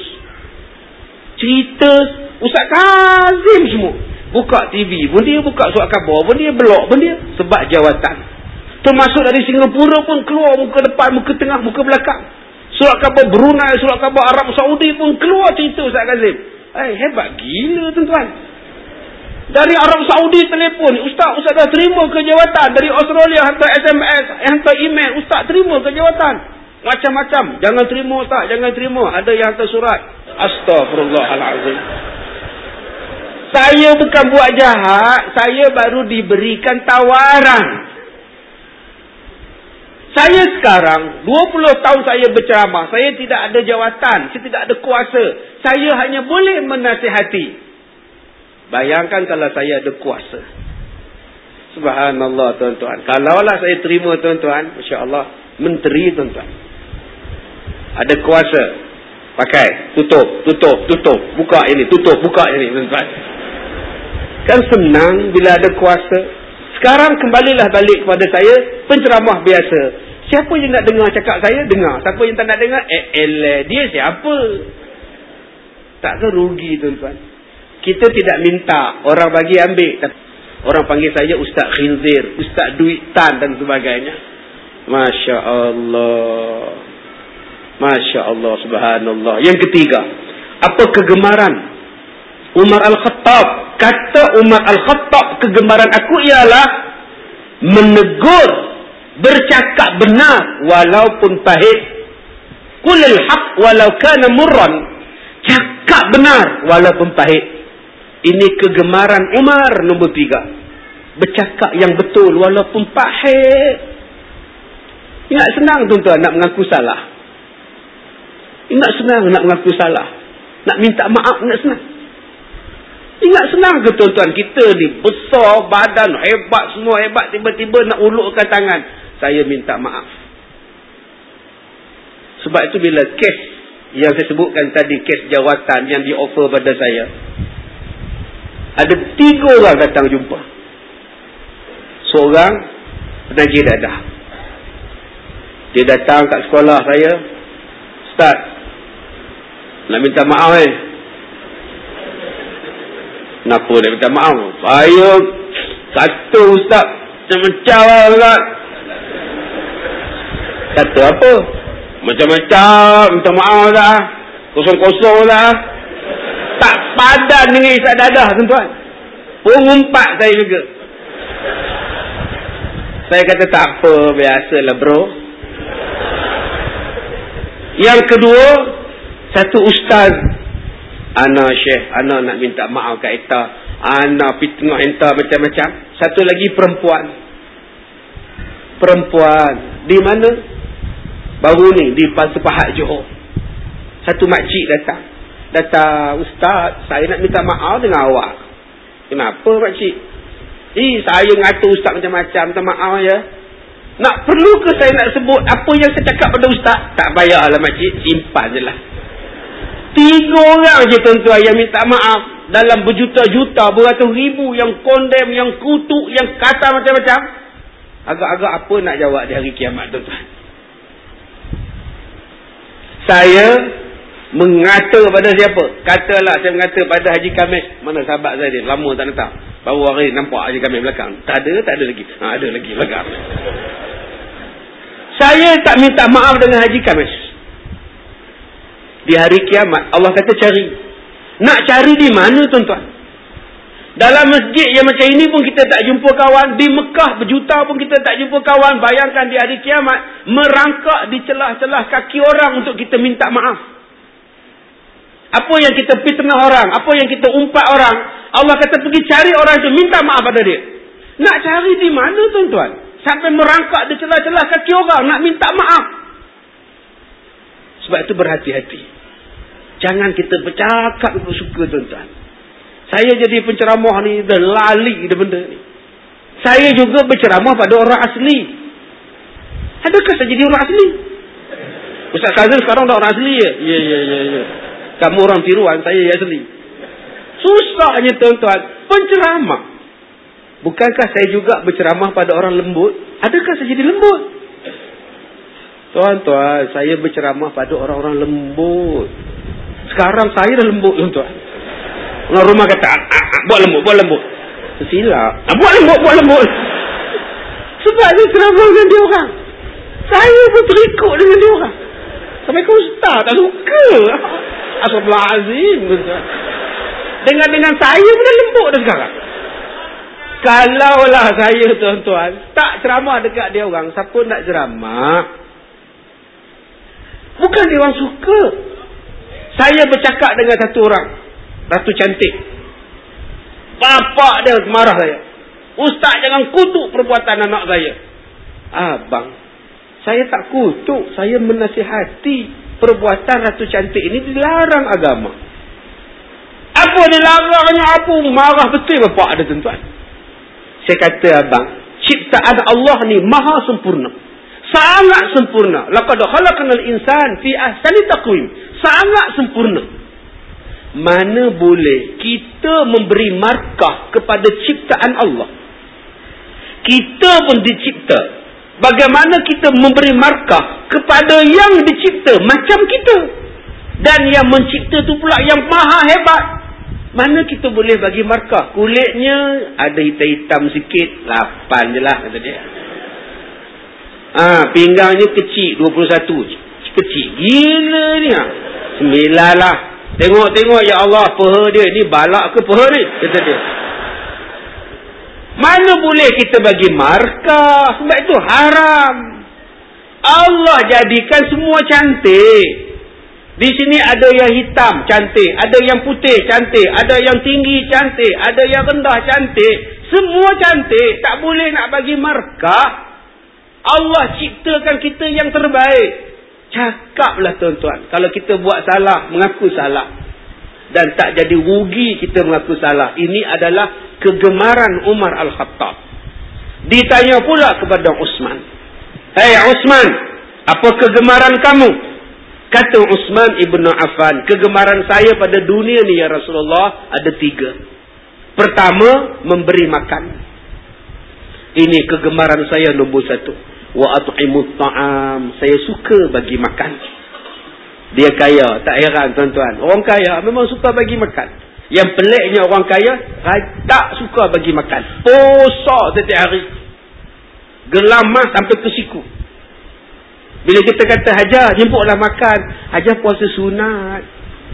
A: Cerita Ustaz Kazim semua. Buka T V pun dia, buka surat khabar pun dia, blog pun dia. Sebab jawatan. Termasuk dari Singapura pun keluar muka depan, muka tengah, muka belakang. Surat khabar Brunei, surat khabar Arab Saudi pun keluar cerita Ustaz Kazim. Eh, hebat gila tuan-tuan. Dari Arab Saudi telefon, Ustaz, Ustaz dah terima kejawatan. Dari Australia hantar S M S, hantar email, Ustaz terima kejawatan. Macam-macam. Jangan terima Ustaz, jangan terima. Ada yang hantar surat. Astaghfirullahalazim. Saya bukan buat jahat, saya baru diberikan tawaran. Saya sekarang, dua puluh tahun saya berceramah, saya tidak ada jawatan, saya tidak ada kuasa. Saya hanya boleh menasihati. Bayangkan kalau saya ada kuasa. Subhanallah tuan-tuan. Kalaulah saya terima tuan-tuan, Masya Allah, menteri tuan-tuan. Ada kuasa. Pakai, tutup, tutup, tutup. Buka ini, tutup, buka ini tuan-tuan. Kan senang bila ada kuasa. Sekarang kembalilah balik kepada saya, penceramah biasa. Siapa yang nak dengar cakap saya, dengar. Siapa yang tak nak dengar, eh, eh dia siapa? Takkan rugi tuan-tuan. Kita tidak minta orang bagi ambil. Orang panggil saya Ustaz Khinzir, Ustaz Duitan dan sebagainya. Masya Allah. Masya Allah, subhanallah. Yang ketiga, apa kegemaran Umar Al-Khattab? Kata Umar Al-Khattab, kegemaran aku ialah menegur, bercakap benar walaupun pahit. Qulil haq walau kana murran. Cakap benar walaupun pahit. Ini kegemaran Umar. Nombor tiga, bercakap yang betul walaupun pahit. Ingat senang tuan-tuan nak mengaku salah. Ingat senang nak mengaku salah. Nak minta maaf ingat senang. Ingat senang ke tuan-tuan? Kita ni besar badan, hebat, semua hebat, tiba-tiba nak ulurkan tangan, saya minta maaf. Sebab itu bila kes yang saya sebutkan tadi, kes jawatan yang di-offer pada saya, ada tiga orang datang jumpa. Seorang penagih dadah. Dia datang kat sekolah saya, Ustaz, nak minta maaf eh. Kenapa nak minta maaf? Saya kata Ustaz macam-macam lah. Kata apa? Macam-macam, minta maaf lah. Kosong-kosong lah. Tak padan dengan isap dadah tuan-tuan. Pengumpat saya juga. Saya kata tak apa, biasalah bro. Yang kedua, satu ustaz, ana syekh, ana nak minta maaf kat eta, ana pergi tengok enta macam-macam. Satu lagi perempuan. Perempuan di mana? Baru ni di Pasir Pahat Johor. Satu makcik datang. Datang, Ustaz, saya nak minta maaf dengan awak. Kenapa makcik? Eh, saya ngata Ustaz macam-macam, minta maaf ya. Nak perlu ke saya nak sebut apa yang saya cakap pada Ustaz? Tak payahlah makcik, simpan je lah. Tiga orang je tuan-tuan yang minta maaf. Dalam berjuta-juta, beratus ribu yang kondem, yang kutuk, yang kata macam-macam. Agak-agak apa nak jawab di hari kiamat tuan-tuan? Saya mengata pada siapa? Katalah saya mengata pada Haji Kamis. Mana sahabat saya dia? Lama tak datang. Baru hari nampak Haji Kamis belakang. Tak ada, tak ada lagi. Ha, ada lagi belakang. Saya tak minta maaf dengan Haji Kamis. Di hari kiamat Allah kata cari. Nak cari di mana tuan-tuan? Dalam masjid yang macam ini pun kita tak jumpa kawan. Di Mekah berjuta pun kita tak jumpa kawan. Bayangkan di hari kiamat, merangkak di celah-celah kaki orang untuk kita minta maaf. Apa yang kita fitnah orang, apa yang kita umpat orang, Allah kata pergi cari orang itu, minta maaf pada dia. Nak cari di mana tuan-tuan? Sampai merangkak di celah-celah kaki orang nak minta maaf. Sebab itu berhati-hati. Jangan kita bercakap ikut suka tuan-tuan. Saya jadi penceramah ni dah lali dah benda ni. Saya juga berceramah pada orang asli. Adakah saya jadi orang asli? Ustaz Kazim sekarang dah orang asli ya? Ya, ya, ya, ya. Kamu orang tiruan, saya asli. Susahnya tuan-tuan. Penceramah. Bukankah saya juga berceramah pada orang lembut? Adakah saya jadi lembut? Tuan-tuan, saya berceramah pada orang-orang lembut. Sekarang saya dah lembut tuan-tuan. Orang rumah kata, ah, ah, buat lembut, buat lembut. Silap. Ah, buat lembut, buat lembut. Sebab saya ceramah dengan dia orang. Saya pun terikut dengan dia orang. Sampai ke ustaz, tak suka. Astagfirullahalazim. Dengan dengan saya pun dah lembut dah sekarang. Kalaulah saya tuan-tuan tak ceramah dekat dia orang, siapa nak ceramah? Bukan dia orang suka. Saya bercakap dengan satu orang, Ratu cantik. Bapak dia marah saya. Ustaz jangan kutuk perbuatan anak saya. Abang, saya tak kutuk, saya menasihati perbuatan Ratu cantik ini dilarang agama. Apa dilarangnya apa? Marah betul bapak ada tuan-tuan. Saya kata abang, ciptaan Allah ni maha sempurna. Sangat sempurna. Laqad khalaqnal insan fi ahsani taqwim. Sangat sempurna. Mana boleh kita memberi markah kepada ciptaan Allah? Kita pun dicipta. Bagaimana kita memberi markah kepada yang dicipta macam kita? Dan yang mencipta tu pula yang maha hebat. Mana kita boleh bagi markah? Kulitnya ada hitam-hitam sikit, lapan je lah kata dia. Ah, pinggangnya kecil, dua puluh satu. Kecil. Gila ni. Ha. Sembilan lah. Tengok-tengok, ya Allah, peha dia ni balak ke peha ni? Kata dia. Mana boleh kita bagi markah? Sebab itu haram. Allah jadikan semua cantik. Di sini ada yang hitam, cantik. Ada yang putih, cantik. Ada yang tinggi, cantik. Ada yang rendah, cantik. Semua cantik. Tak boleh nak bagi markah. Allah ciptakan kita yang terbaik. Cakaplah tuan-tuan. Kalau kita buat salah, mengaku salah. Dan tak jadi rugi kita mengaku salah. Ini adalah kegemaran Umar Al-Khattab. Ditanya pula kepada Uthman. Hei Uthman, apa kegemaran kamu? Kata Uthman ibn Affan, kegemaran saya pada dunia ni ya Rasulullah ada tiga. Pertama, memberi makan. Ini kegemaran saya nombor satu. Wa at'imut ta'am, saya suka bagi makan. Dia kaya, tak heran tuan-tuan. Orang kaya memang suka bagi makan. Yang peliknya orang kaya tak suka bagi makan. Posak setiap hari. Gelamah sampai ke siku. Bila kita kata Hajar, jemputlah makan. Hajar puasa sunat.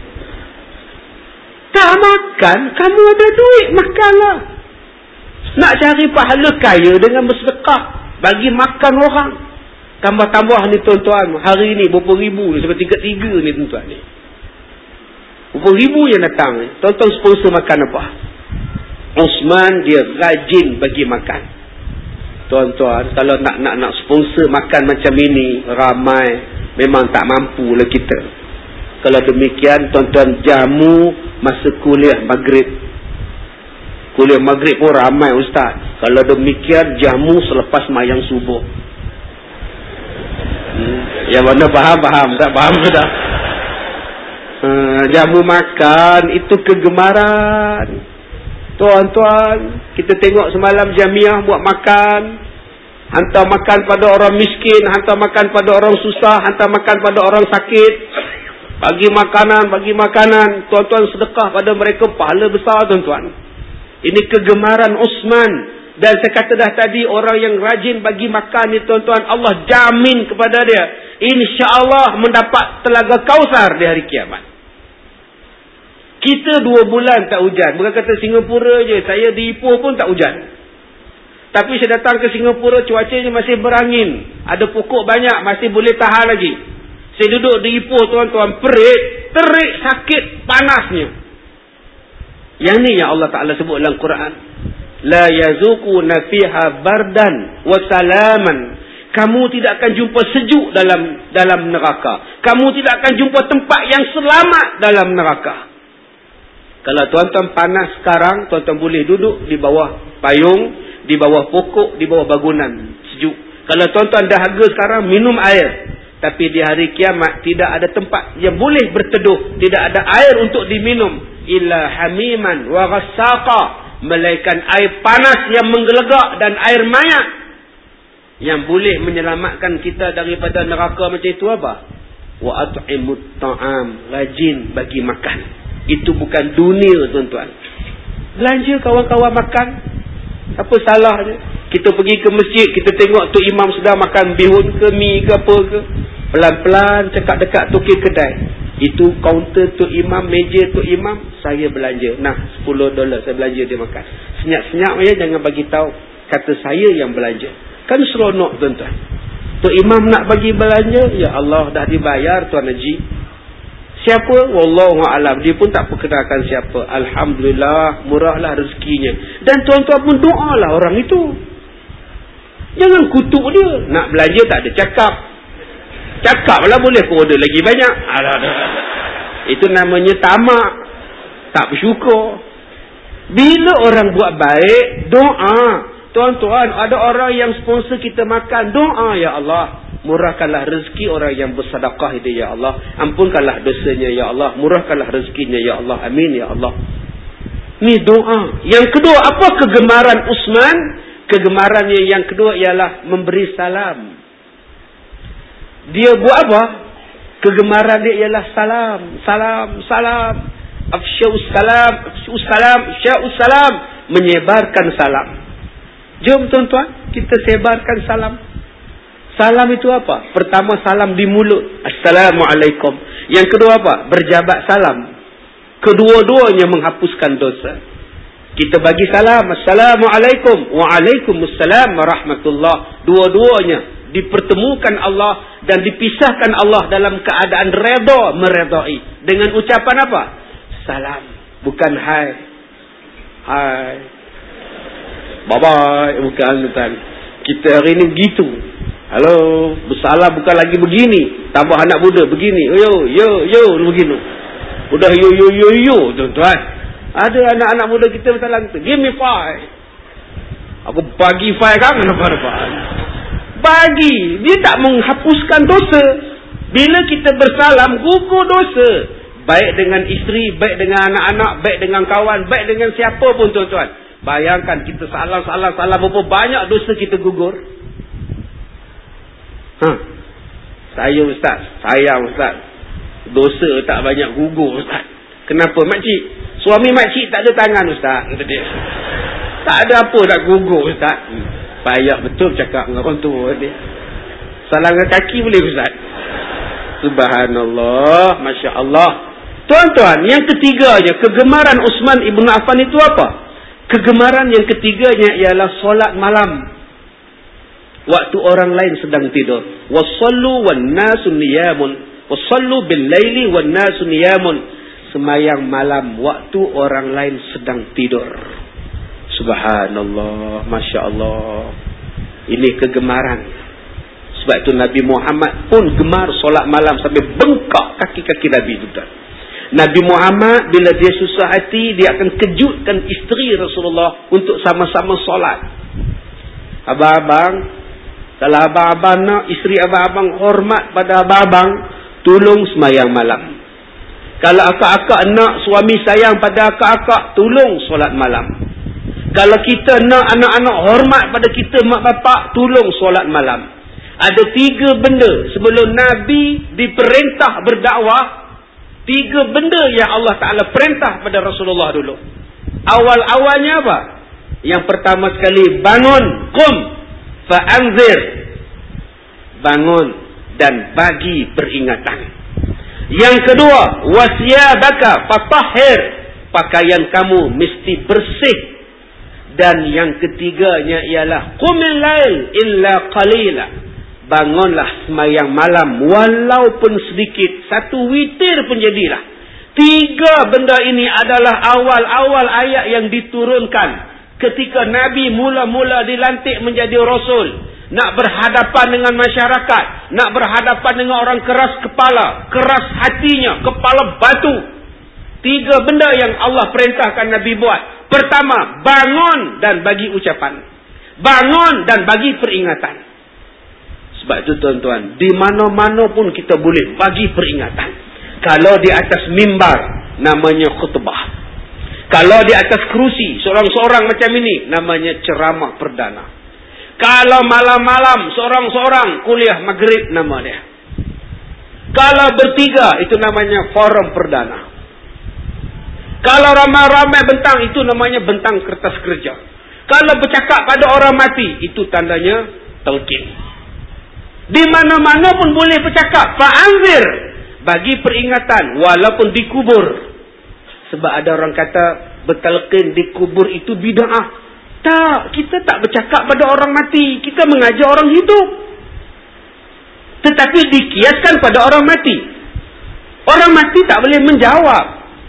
A: Tak makan, kamu ada duit, makanlah. Nak cari pahala kaya dengan bersedekah. Bagi makan orang. Tambah-tambah ni tuan-tuan. Hari ni berapa ribu ni. Sampai tiga-tiga ni tuan-tuan ni. Berapa ribu yang datang ni. Tuan-tuan sponsor makan apa? Uthman dia rajin bagi makan. Tuan-tuan, kalau nak nak nak sponsor makan macam ini, ramai. Memang tak mampu lah kita. Kalau demikian, tuan-tuan jamu masa kuliah maghrib. Kuliah maghrib pun ramai ustaz. Kalau demikian, jamu selepas mayang subuh. Hmm. Yang mana faham-faham? Tak faham ke tak? Hmm, jamu makan, itu kegemaran. Tuan-tuan, kita tengok semalam Jamiah buat makan. Hantar makan pada orang miskin, hantar makan pada orang susah, hantar makan pada orang sakit. Bagi makanan, bagi makanan. Tuan-tuan sedekah pada mereka, pahala besar tuan-tuan. Ini kegemaran Uthman. Dan saya kata dah tadi, orang yang rajin bagi makan ni tuan-tuan, Allah jamin kepada dia, insya-Allah mendapat telaga Kausar di hari kiamat. Kita dua bulan tak hujan. Bukan kata Singapura je. Saya di Ipoh pun tak hujan. Tapi saya datang ke Singapura, cuacanya masih berangin. Ada pokok banyak, masih boleh tahan lagi. Saya duduk di Ipoh tuan-tuan, perit, terik, sakit, panasnya. Yang ni yang Allah Ta'ala sebut dalam Quran. La yazuquna fiha bardan wa salaman. Kamu tidak akan jumpa sejuk dalam dalam neraka. Kamu tidak akan jumpa tempat yang selamat dalam neraka. Kalau tuan-tuan panas sekarang, tuan-tuan boleh duduk di bawah payung, di bawah pokok, di bawah bangunan sejuk. Kalau tuan-tuan dahaga sekarang, minum air. Tapi di hari kiamat tidak ada tempat yang boleh berteduh, tidak ada air untuk diminum. Illa hamiman wa ghassaqa, melainkan air panas yang menggelegak dan air mayat. Yang boleh menyelamatkan kita daripada neraka macam itu apa? Wa at'imut ta'am, rajin bagi makan. Itu bukan dunia tuan-tuan. Belanja kawan-kawan makan. Apa salahnya? Kita pergi ke masjid, kita tengok Tok Imam sedang makan bihun ke, mi ke apa ke. Pelan-pelan cakap dekat toki kedai. Itu kaunter Tok Imam, meja Tok Imam, saya belanja. Nah, sepuluh dolar saya belanja dia makan. Senyap-senyap ya, jangan bagi tahu kata saya yang belanja. Kan seronok tuan-tuan. Tok Imam nak bagi belanja, ya Allah dah dibayar Tuan Haji. Siapa? Wallahu a'lam. Dia pun tak perkenalkan siapa. Alhamdulillah, murahlah rezekinya. Dan tuan-tuan pun doalah orang itu. Jangan kutuk dia. Nak belanja tak ada cakap. Cakap lah boleh kau order lagi banyak. Alah, itu namanya tamak. Tak bersyukur. Bila orang buat baik, doa. Tuan-tuan, ada orang yang sponsor kita makan. Doa, ya Allah. Murahkanlah rezeki orang yang bersedekah itu, ya Allah. Ampunkanlah dosanya, ya Allah. Murahkanlah rezekinya, ya Allah. Amin, ya Allah. Ni doa. Yang kedua, apa kegemaran Uthman? Kegemarannya yang kedua ialah memberi salam. Dia buat apa? Kegemaran dia ialah salam, salam, salam. Afsya'us salam, afsya'us salam, afsya'us salam. Menyebarkan salam. Jom tuan-tuan, kita sebarkan salam. Salam itu apa? Pertama, salam di mulut. Assalamualaikum. Yang kedua apa? Berjabat salam. Kedua-duanya menghapuskan dosa. Kita bagi salam. Assalamualaikum. Waalaikumsalam warahmatullah. Dua-duanya dipertemukan Allah dan dipisahkan Allah dalam keadaan redha meredai. Dengan ucapan apa? Salam. Bukan hai. Hai. Bye-bye. Bukan, bukan. Kita hari ini begitu. Halo. Bersalam bukan lagi begini. Tambah anak muda begini. Yo, yo, yo. Begini. Udah yo, yo, yo, yo. Tuan-tuan. Ada anak-anak muda kita bersalam tu. Give me five. Aku bagi five kan? Kenapa-kenapa? Bagi. Dia tak menghapuskan dosa. Bila kita bersalam, gugur dosa. Baik dengan isteri, baik dengan anak-anak, baik dengan kawan, baik dengan siapa pun tuan-tuan. Bayangkan kita salam-salam-salam berapa banyak dosa kita gugur. Ha. Saya ustaz, sayang ustaz. Dosa tak banyak gugur ustaz. Kenapa makcik? Suami makcik tak ada tangan ustaz. Kata dia. Tak ada apa nak gugur ustaz. Hmm. Payah betul cakap dengan orang tua dia. Salam dengan kaki boleh ustaz. Subhanallah, Masya Allah. Tuan-tuan, yang ketiganya, kegemaran Uthman Ibn Affan itu apa? Kegemaran yang ketiganya ialah solat malam. Waktu orang lain sedang tidur. Wasallu wan nasu niyamun. Wasallu bil laili wan nasu niyamun. Semayang malam waktu orang lain sedang tidur. Subhanallah, Masya Allah. Ini kegemaran. Sebab itu Nabi Muhammad pun gemar solat malam sampai bengkak kaki-kaki Nabi juga. Nabi Muhammad bila dia susah hati, dia akan kejutkan isteri Rasulullah untuk sama-sama solat. Abang-abang, kalau abang-abang nak isteri abang-abang hormat pada abang-abang, tolong semayang malam. Kalau akak-akak nak suami sayang pada akak-akak, tolong solat malam. Kalau kita nak anak-anak hormat pada kita mak bapak, tolong solat malam. Ada tiga benda sebelum Nabi diperintah berdakwah. Tiga benda yang Allah Ta'ala perintah pada Rasulullah dulu. Awal-awalnya apa? Yang pertama sekali, bangun, qum, fa'anzir. Bangun dan bagi peringatan. Yang kedua, wasiyabaka fatahhir. Pakaian kamu mesti bersih. Dan yang ketiganya ialah qumil lail illa qalila. Bangunlah semayang malam walaupun sedikit. Satu witir pun jadilah. Tiga benda ini adalah awal-awal ayat yang diturunkan ketika Nabi mula-mula dilantik menjadi Rasul. Nak berhadapan dengan masyarakat. Nak berhadapan dengan orang keras kepala. Keras hatinya. Kepala batu. Tiga benda yang Allah perintahkan Nabi buat. Pertama, bangun dan bagi ucapan. Bangun dan bagi peringatan. Sebab itu tuan-tuan, di mana-mana pun kita boleh bagi peringatan. Kalau di atas mimbar, namanya khutbah. Kalau di atas kerusi, seorang-seorang macam ini, namanya ceramah perdana. Kalau malam-malam, seorang-seorang kuliah maghrib, nama dia. Kalau bertiga, itu namanya forum perdana. Kalau ramai-ramai bentang, itu namanya bentang kertas kerja. Kalau bercakap pada orang mati, itu tandanya talqin. Di mana-mana pun boleh bercakap. Fa'anzir. Bagi peringatan. Walaupun dikubur. Sebab ada orang kata bertalqin di kubur itu bid'ah. Tak. Kita tak bercakap pada orang mati. Kita mengajar orang hidup. Tetapi dikiaskan pada orang mati. Orang mati tak boleh menjawab.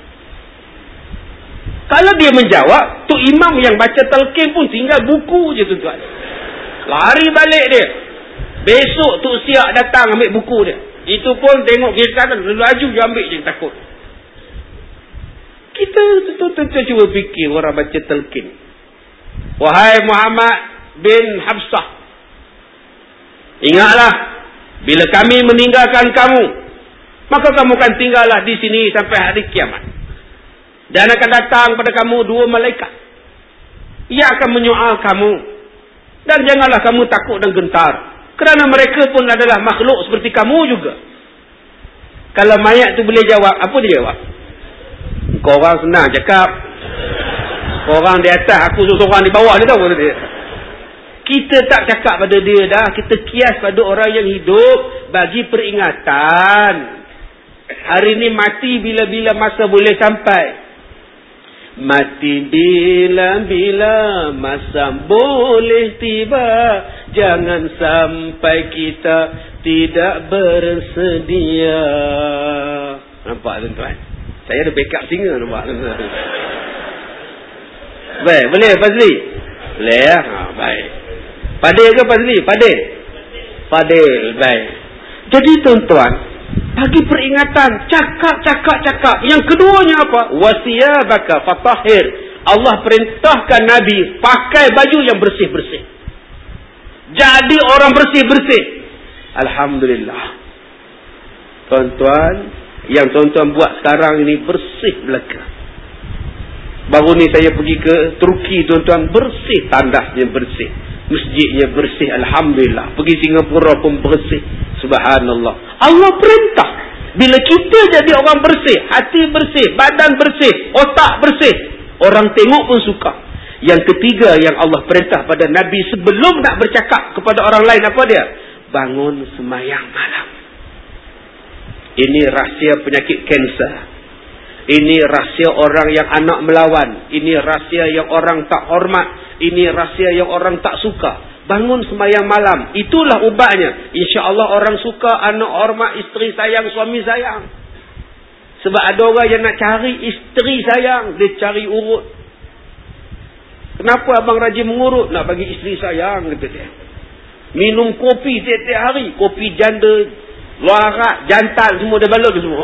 A: Kalau dia menjawab, tu imam yang baca talqin pun tinggal buku je tuan-tuan. Lari balik dia. Besok tu siap datang ambil buku dia. Itu pun tengok kira-kira laju je ambil je takut. Kita betul-betul cuba fikir orang baca talqin. Wahai Muhammad bin Habsah, ingatlah bila kami meninggalkan kamu, maka kamu akan tinggallah di sini sampai hari kiamat. Dan akan datang pada kamu dua malaikat. Ia akan menyoal kamu. Dan janganlah kamu takut dan gentar. Kerana mereka pun adalah makhluk seperti kamu juga. Kalau mayat tu boleh jawab, apa dia jawab? Kau orang senang cakap. Kau orang di atas, aku seorang di bawah, dia tahu kata dia. Kita tak cakap pada dia dah. Kita kias pada orang yang hidup, bagi peringatan. Hari ni mati bila-bila masa boleh sampai. Mati bila-bila masa boleh tiba. Jangan sampai kita tidak bersedia. Nampak tuan-tuan? Saya ada backup singer, nampak tuan-tuan? Baik, boleh Fazli? Boleh ya? Ha, baik. Padil ke Fazli? Padil? Padil, baik. Jadi tuan-tuan, bagi peringatan, cakap, cakap, cakap. Yang keduanya apa? Wasiyabaka fatahhir. Allah perintahkan Nabi pakai baju yang bersih-bersih. Jadi orang bersih-bersih. Alhamdulillah. Tuan-tuan, yang tuan-tuan buat sekarang ini bersih belaka. Baru ni saya pergi ke Turki, tuan-tuan, bersih tandasnya bersih. Masjidnya bersih, alhamdulillah. Pergi Singapura pun bersih. Subhanallah. Allah perintah. Bila kita jadi orang bersih, hati bersih, badan bersih, otak bersih, orang tengok pun suka. Yang ketiga yang Allah perintah pada Nabi sebelum nak bercakap kepada orang lain, apa dia? Bangun sembahyang malam. Ini rahsia penyakit kanser. Ini rahsia orang yang anak melawan. Ini rahsia yang orang tak hormat. Ini rahsia yang orang tak suka. Bangun sembahyang malam. Itulah ubatnya. InsyaAllah orang suka, anak hormat, isteri sayang, suami sayang. Sebab ada orang yang nak cari isteri sayang, dia cari urut. Kenapa abang rajin mengurut? Nak bagi isteri sayang, kata dia. Minum kopi tiap-tiap hari. Kopi janda, luarat, jantan, semua dia balut semua.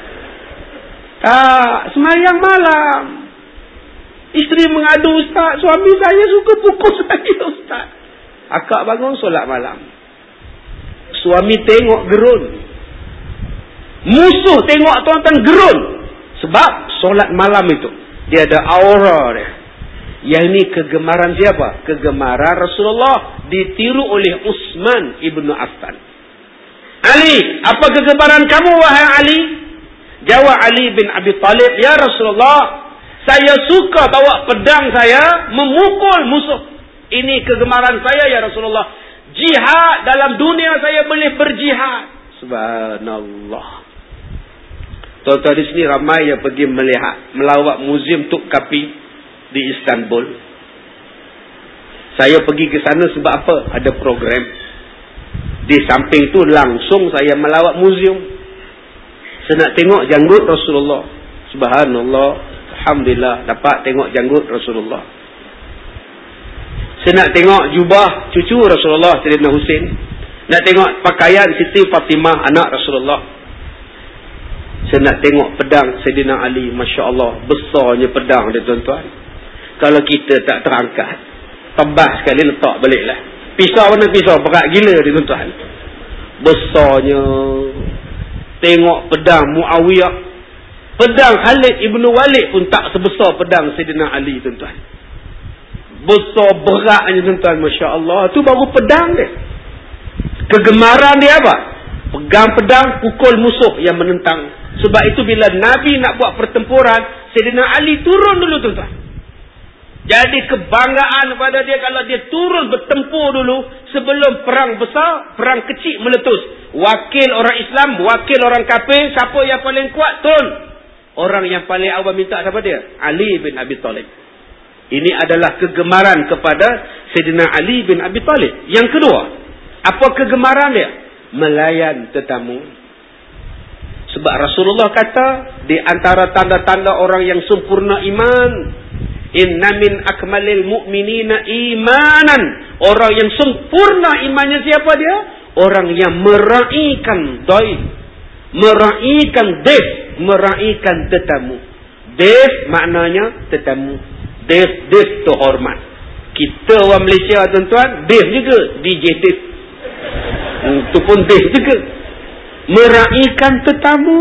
A: Tak, sembahyang malam. Isteri mengadu, ustaz, suami saya suka pukul saya, ustaz. Akak bangun solat malam. Suami tengok gerun. Musuh tengok tuan-tuan gerun. Sebab solat malam itu, dia ada aura dia. Yang ini kegemaran siapa? Kegemaran Rasulullah. Ditiru oleh Utsman ibnu Affan. Ali, apa kegemaran kamu wahai Ali? Jawab Ali bin Abi Talib, ya Rasulullah, saya suka bawa pedang saya memukul musuh. Ini kegemaran saya ya Rasulullah. Jihad dalam dunia saya boleh berjihad. Subhanallah. Tuan-tuan di sini ramai yang pergi melihat, melawat muzium Tuk Kapi di Istanbul. Saya pergi ke sana sebab apa? Ada program. Di samping tu langsung saya melawat muzium. Saya nak tengok janggut Rasulullah. Subhanallah. Alhamdulillah dapat tengok janggut Rasulullah. Saya nak tengok jubah cucu Rasulullah, Sayyidina Husain. Nak tengok pakaian Siti Fatimah, anak Rasulullah. Saya nak tengok pedang Sayyidina Ali. Masya Allah, besarnya pedang dia tuan-tuan. Kalau kita tak terangkat, tebas sekali letak baliklah. Pisau mana pisau, berat gila dia tuan-tuan. Besarnya. Tengok pedang Muawiyah. Pedang Khalid ibnu Walid pun tak sebesar pedang Sayyidina Ali tuan-tuan. Besar beratnya tuan-tuan, Masya Allah. Itu baru pedang dia. Kegemaran dia apa? Pegang pedang, pukul musuh yang menentang. Sebab itu bila Nabi nak buat pertempuran, Sayyidina Ali turun dulu tuan-tuan. Jadi kebanggaan pada dia kalau dia turun bertempur dulu sebelum perang besar, perang kecil meletus. Wakil orang Islam, wakil orang kafir, siapa yang paling kuat turun. Orang yang paling awal minta siapa dia? Ali bin Abi Talib. Ini adalah kegemaran kepada Sayyidina Ali bin Abi Talib. Yang kedua, apa kegemaran dia? Melayan tetamu. Sebab Rasulullah kata, di antara tanda-tanda orang yang sempurna iman, inna min akmalil mu'minina imanan. Orang yang sempurna imannya siapa dia? Orang yang meraihkan daif, meraihkan def, meraihkan tetamu. Def maknanya tetamu. Def, def tu hormat. Kita orang Malaysia tuan-tuan, def juga, D J def. Itu pun def juga. Meraihkan tetamu.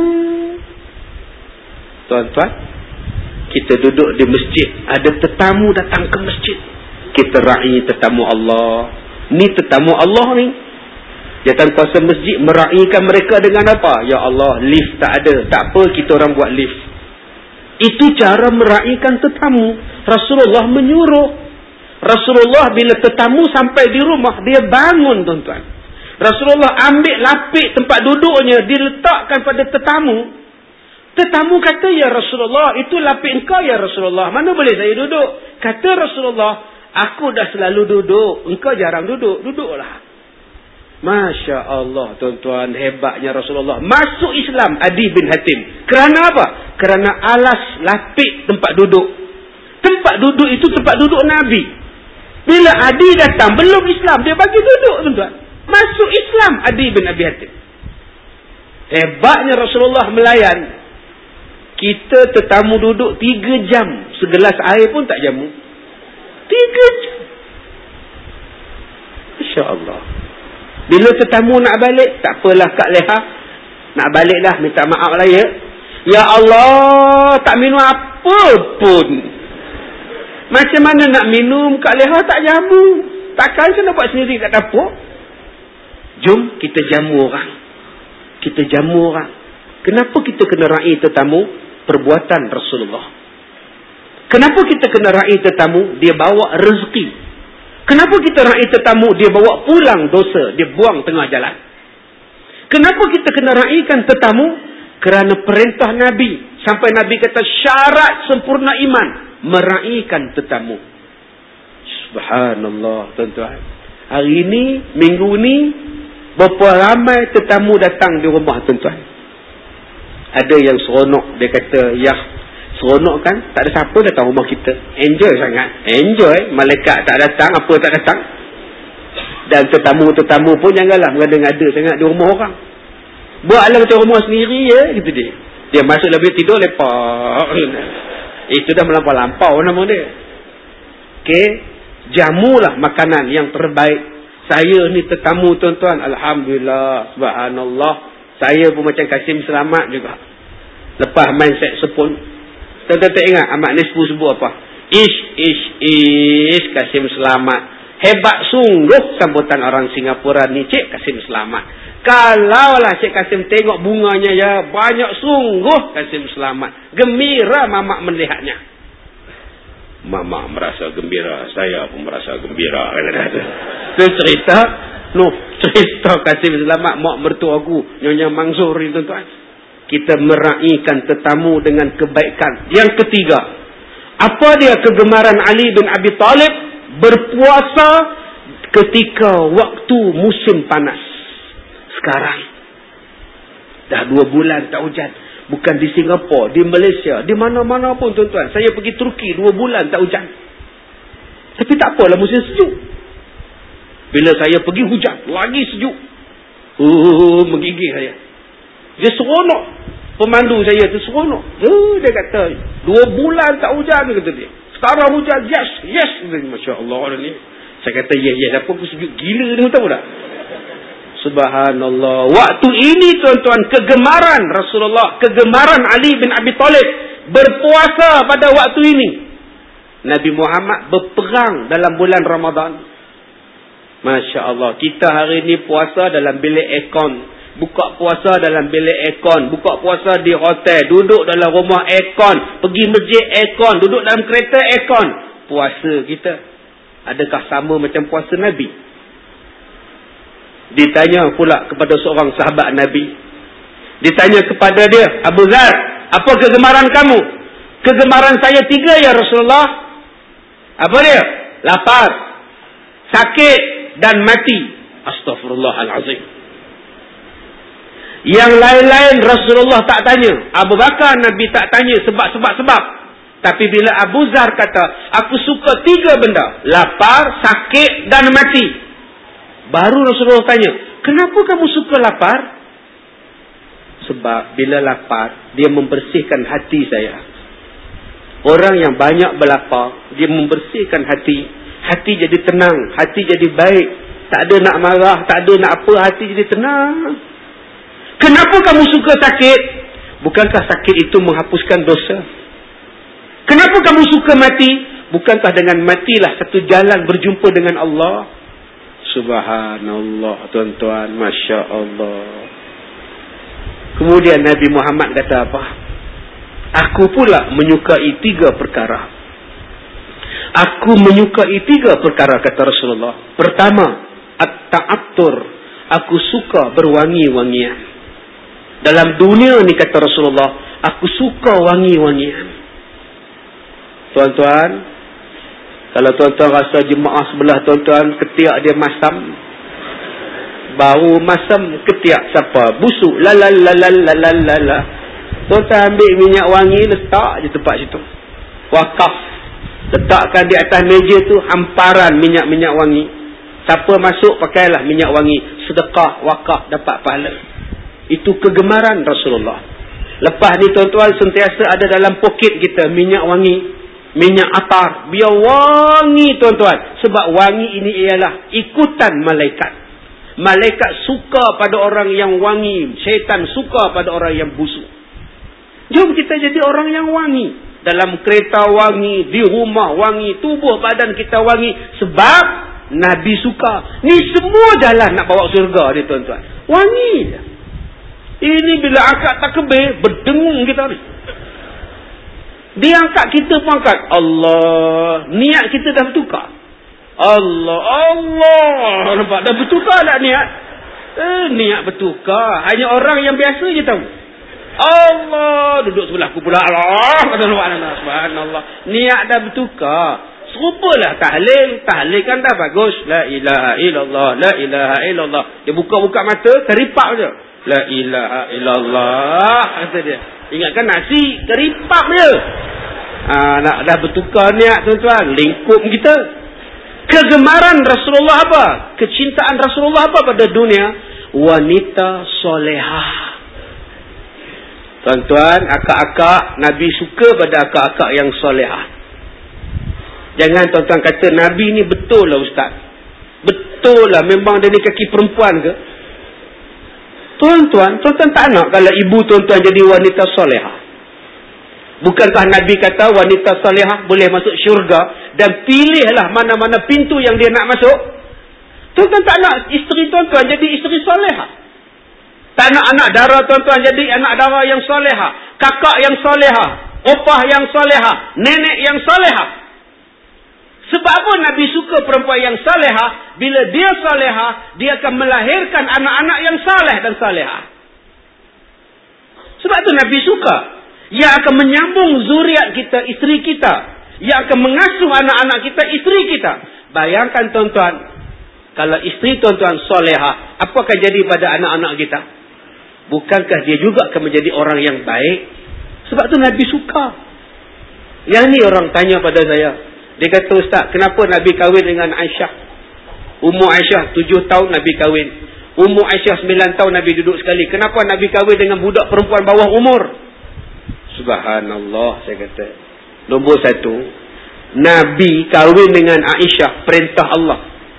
A: Tuan-tuan, kita duduk di masjid, ada tetamu datang ke masjid, kita raih tetamu Allah. Ni tetamu Allah ni. Datang kuasa masjid meraihkan mereka dengan apa? Ya Allah, lift tak ada. Tak apa, kita orang buat lift. Itu cara meraihkan tetamu. Rasulullah menyuruh. Rasulullah bila tetamu sampai di rumah, dia bangun, tuan-tuan. Rasulullah ambil lapik tempat duduknya, diletakkan pada tetamu. Tetamu kata, ya Rasulullah, itu lapik engkau ya Rasulullah. Mana boleh saya duduk? Kata Rasulullah, aku dah selalu duduk. Engkau jarang duduk. Duduklah. Masya Allah, tuan-tuan, hebatnya Rasulullah. Masuk Islam Adi bin Hatim. Kerana apa? Kerana alas lapik tempat duduk. Tempat duduk itu tempat duduk Nabi. Bila Adi datang, belum Islam, dia bagi duduk, tuan-tuan. Masuk Islam Adi bin Abi Hatim. Hebatnya Rasulullah melayan. Kita tetamu duduk tiga jam. Segelas air pun tak jamu. Tiga jam. Masya Allah. Bila tetamu nak balik, tak apalah Kak Leha. Nak baliklah, minta maaf lah ya. Ya Allah, tak minum apa pun. Macam mana nak minum, Kak Leha tak jamu. Takkan kena buat sendiri kat dapur. Jom kita jamu orang. Kita jamu orang. Kenapa kita kena raih tetamu? Perbuatan Rasulullah. Kenapa kita kena raih tetamu? Dia bawa rezeki. Kenapa kita raih tetamu? Dia bawa pulang dosa. Dia buang tengah jalan. Kenapa kita kena raihkan tetamu? Kerana perintah Nabi. Sampai Nabi kata syarat sempurna iman, meraihkan tetamu. Subhanallah, tuan-tuan. Hari ini, minggu ni, berapa ramai tetamu datang di rumah, tuan-tuan. Ada yang seronok. Dia kata, ya, seronok kan? Tak ada siapa datang rumah kita. Enjoy sangat. Enjoy. Malaikat tak datang, apa tak datang. Dan tetamu-tetamu pun janganlah mengada-ngada sangat di rumah orang. Buatlah macam rumah sendiri ya, gitu dia. Dia masuk lebih tidur lepak. Itu dah melampau-lampau nama dia. Okey, jamulah makanan yang terbaik. Saya ni tetamu, tuan-tuan. Alhamdulillah, subhanallah. Saya pun macam Kasim Selamat juga. Lepas main saxophone. Tuan-tuan tak ingat Ahmad Nisfu sebut apa? Ish, ish, ish, Kasim Selamat. Hebat sungguh sambutan orang Singapura ni, Cik Kasim Selamat. Kalaulah Cik Kasim tengok bunganya ya, banyak sungguh Kasim Selamat. Gembira Mamak melihatnya. Mamak merasa gembira, saya pun merasa gembira. Itu cerita, no, cerita Kasim Selamat mak mertua aku, Nyonya Mansur ni, tuan-tuan. Kita meraihkan tetamu dengan kebaikan. Yang ketiga, apa dia kegemaran Ali bin Abi Talib? Berpuasa ketika waktu musim panas. Sekarang dah dua bulan tak hujan. Bukan di Singapura, di Malaysia, di mana-mana pun, tuan-tuan. Saya pergi Turki dua bulan tak hujan. Tapi tak apalah, musim sejuk. Bila saya pergi hujan, lagi sejuk. Oh, menggigil saya. Dia seronok. Pemandu saya tu seronok. Oh, dia kata, dua bulan tak hujan, kata dia. Sekarang hujan, yes, yes. Masya Allah ni. Saya kata, yes, yes. Apa aku sejuk gila ni, tahu tak? Subhanallah. Waktu ini, tuan-tuan, kegemaran Rasulullah, kegemaran Ali bin Abi Talib berpuasa pada waktu ini. Nabi Muhammad berperang dalam bulan Ramadan. Masya Allah. Kita hari ini puasa dalam bilik aircon. Buka puasa dalam bilik aircon. Buka puasa di hotel. Duduk dalam rumah aircon. Pergi masjid aircon. Duduk dalam kereta aircon. Puasa kita, adakah sama macam puasa Nabi? Ditanya pula kepada seorang sahabat Nabi. Ditanya kepada dia, Abu Zar, apa kegemaran kamu? Kegemaran saya tiga ya Rasulullah. Apa dia? Lapar, sakit dan mati. Astaghfirullahalazim. Yang lain-lain Rasulullah tak tanya. Abu Bakar Nabi tak tanya sebab-sebab-sebab. Tapi bila Abu Zar kata, aku suka tiga benda. Lapar, sakit dan mati. Baru Rasulullah tanya, kenapa kamu suka lapar? Sebab bila lapar, dia membersihkan hati saya. Orang yang banyak berlapar, dia membersihkan hati. Hati jadi tenang, hati jadi baik. Tak ada nak marah, tak ada nak apa, hati jadi tenang. Kenapa kamu suka sakit? Bukankah sakit itu menghapuskan dosa? Kenapa kamu suka mati? Bukankah dengan matilah satu jalan berjumpa dengan Allah? Subhanallah, tuan-tuan, Masya Allah. Kemudian Nabi Muhammad kata apa? Aku pula menyukai tiga perkara. Aku menyukai tiga perkara, kata Rasulullah. Pertama, at-ta'attur. Aku suka berwangi-wangian. Dalam dunia ni, kata Rasulullah, aku suka wangi-wangian. Tuan-tuan, kalau tuan-tuan rasa jemaah sebelah tuan-tuan ketiak dia masam, bau masam ketiak siapa? Busuk. Lalalalalala. Tuan-tuan ambil minyak wangi, letak je tempat situ. Wakaf. Letakkan di atas meja tu hamparan minyak-minyak wangi. Siapa masuk, pakailah minyak wangi. Sedekah, wakaf, dapat pahala. Itu kegemaran Rasulullah. Lepas ni tuan-tuan sentiasa ada dalam poket kita minyak wangi, minyak atar. Biar wangi tuan-tuan. Sebab wangi ini ialah ikutan malaikat. Malaikat suka pada orang yang wangi. Syaitan suka pada orang yang busuk. Jom kita jadi orang yang wangi. Dalam kereta wangi, di rumah wangi, tubuh badan kita wangi. Sebab Nabi suka. Ni semua jalan nak bawa surga ni tuan-tuan. Wangi je. Ini bila akad takbir, berdengung kita ni. Dia angkat, kita pun angkat. Allah. Niat kita dah bertukar. Allah. Allah. Nampak? Dah bertukar tak niat? Eh, niat bertukar. Hanya orang yang biasa je tahu. Allah. Duduk sebelah aku pula. Allah. Subhanallah. Niat dah bertukar. Serupalah tahlil. Tahlil kan dah bagus. La ilaha illallah. La ilaha illallah. Dia buka-buka mata, teripak je. La ilaha illallah. Kata dia. Ingatkan nasi, teripak je. Ha, nak dah bertukar niat tuan-tuan. Lingkup kita. Kegemaran Rasulullah apa? Kecintaan Rasulullah apa pada dunia? Wanita solehah. Tuan-tuan, akak-akak, Nabi suka pada akak-akak yang solehah. Jangan tuan-tuan kata Nabi ni betul lah ustaz. Betul lah, memang dia ni kaki perempuan ke? Tuan-tuan, tuan-tuan tak nak kalau ibu tuan-tuan jadi wanita solehah. Bukankah Nabi kata wanita solehah boleh masuk syurga dan pilihlah mana-mana pintu yang dia nak masuk? Tuan-tuan tak nak isteri tuan-tuan jadi isteri solehah. Tak nak anak dara tuan-tuan jadi anak dara yang solehah. Kakak yang solehah. Opah yang solehah. Nenek yang solehah. Sebab apa Nabi suka perempuan yang salihah? Bila dia salihah, dia akan melahirkan anak-anak yang saleh dan salihah. Sebab tu Nabi suka. Yang akan menyambung zuriat kita, isteri kita. Yang akan mengasuh anak-anak kita, isteri kita. Bayangkan tuan-tuan, kalau isteri tuan-tuan salihah, apa akan jadi pada anak-anak kita? Bukankah dia juga akan menjadi orang yang baik? Sebab tu Nabi suka. Yang ni orang tanya pada saya. Dia kata, ustaz, kenapa Nabi kahwin dengan Aisyah? Umur Aisyah tujuh tahun Nabi kahwin. Umur Aisyah sembilan tahun Nabi duduk sekali. Kenapa Nabi kahwin dengan budak perempuan bawah umur? Subhanallah, saya kata. Nombor satu, Nabi kahwin dengan Aisyah, perintah Allah.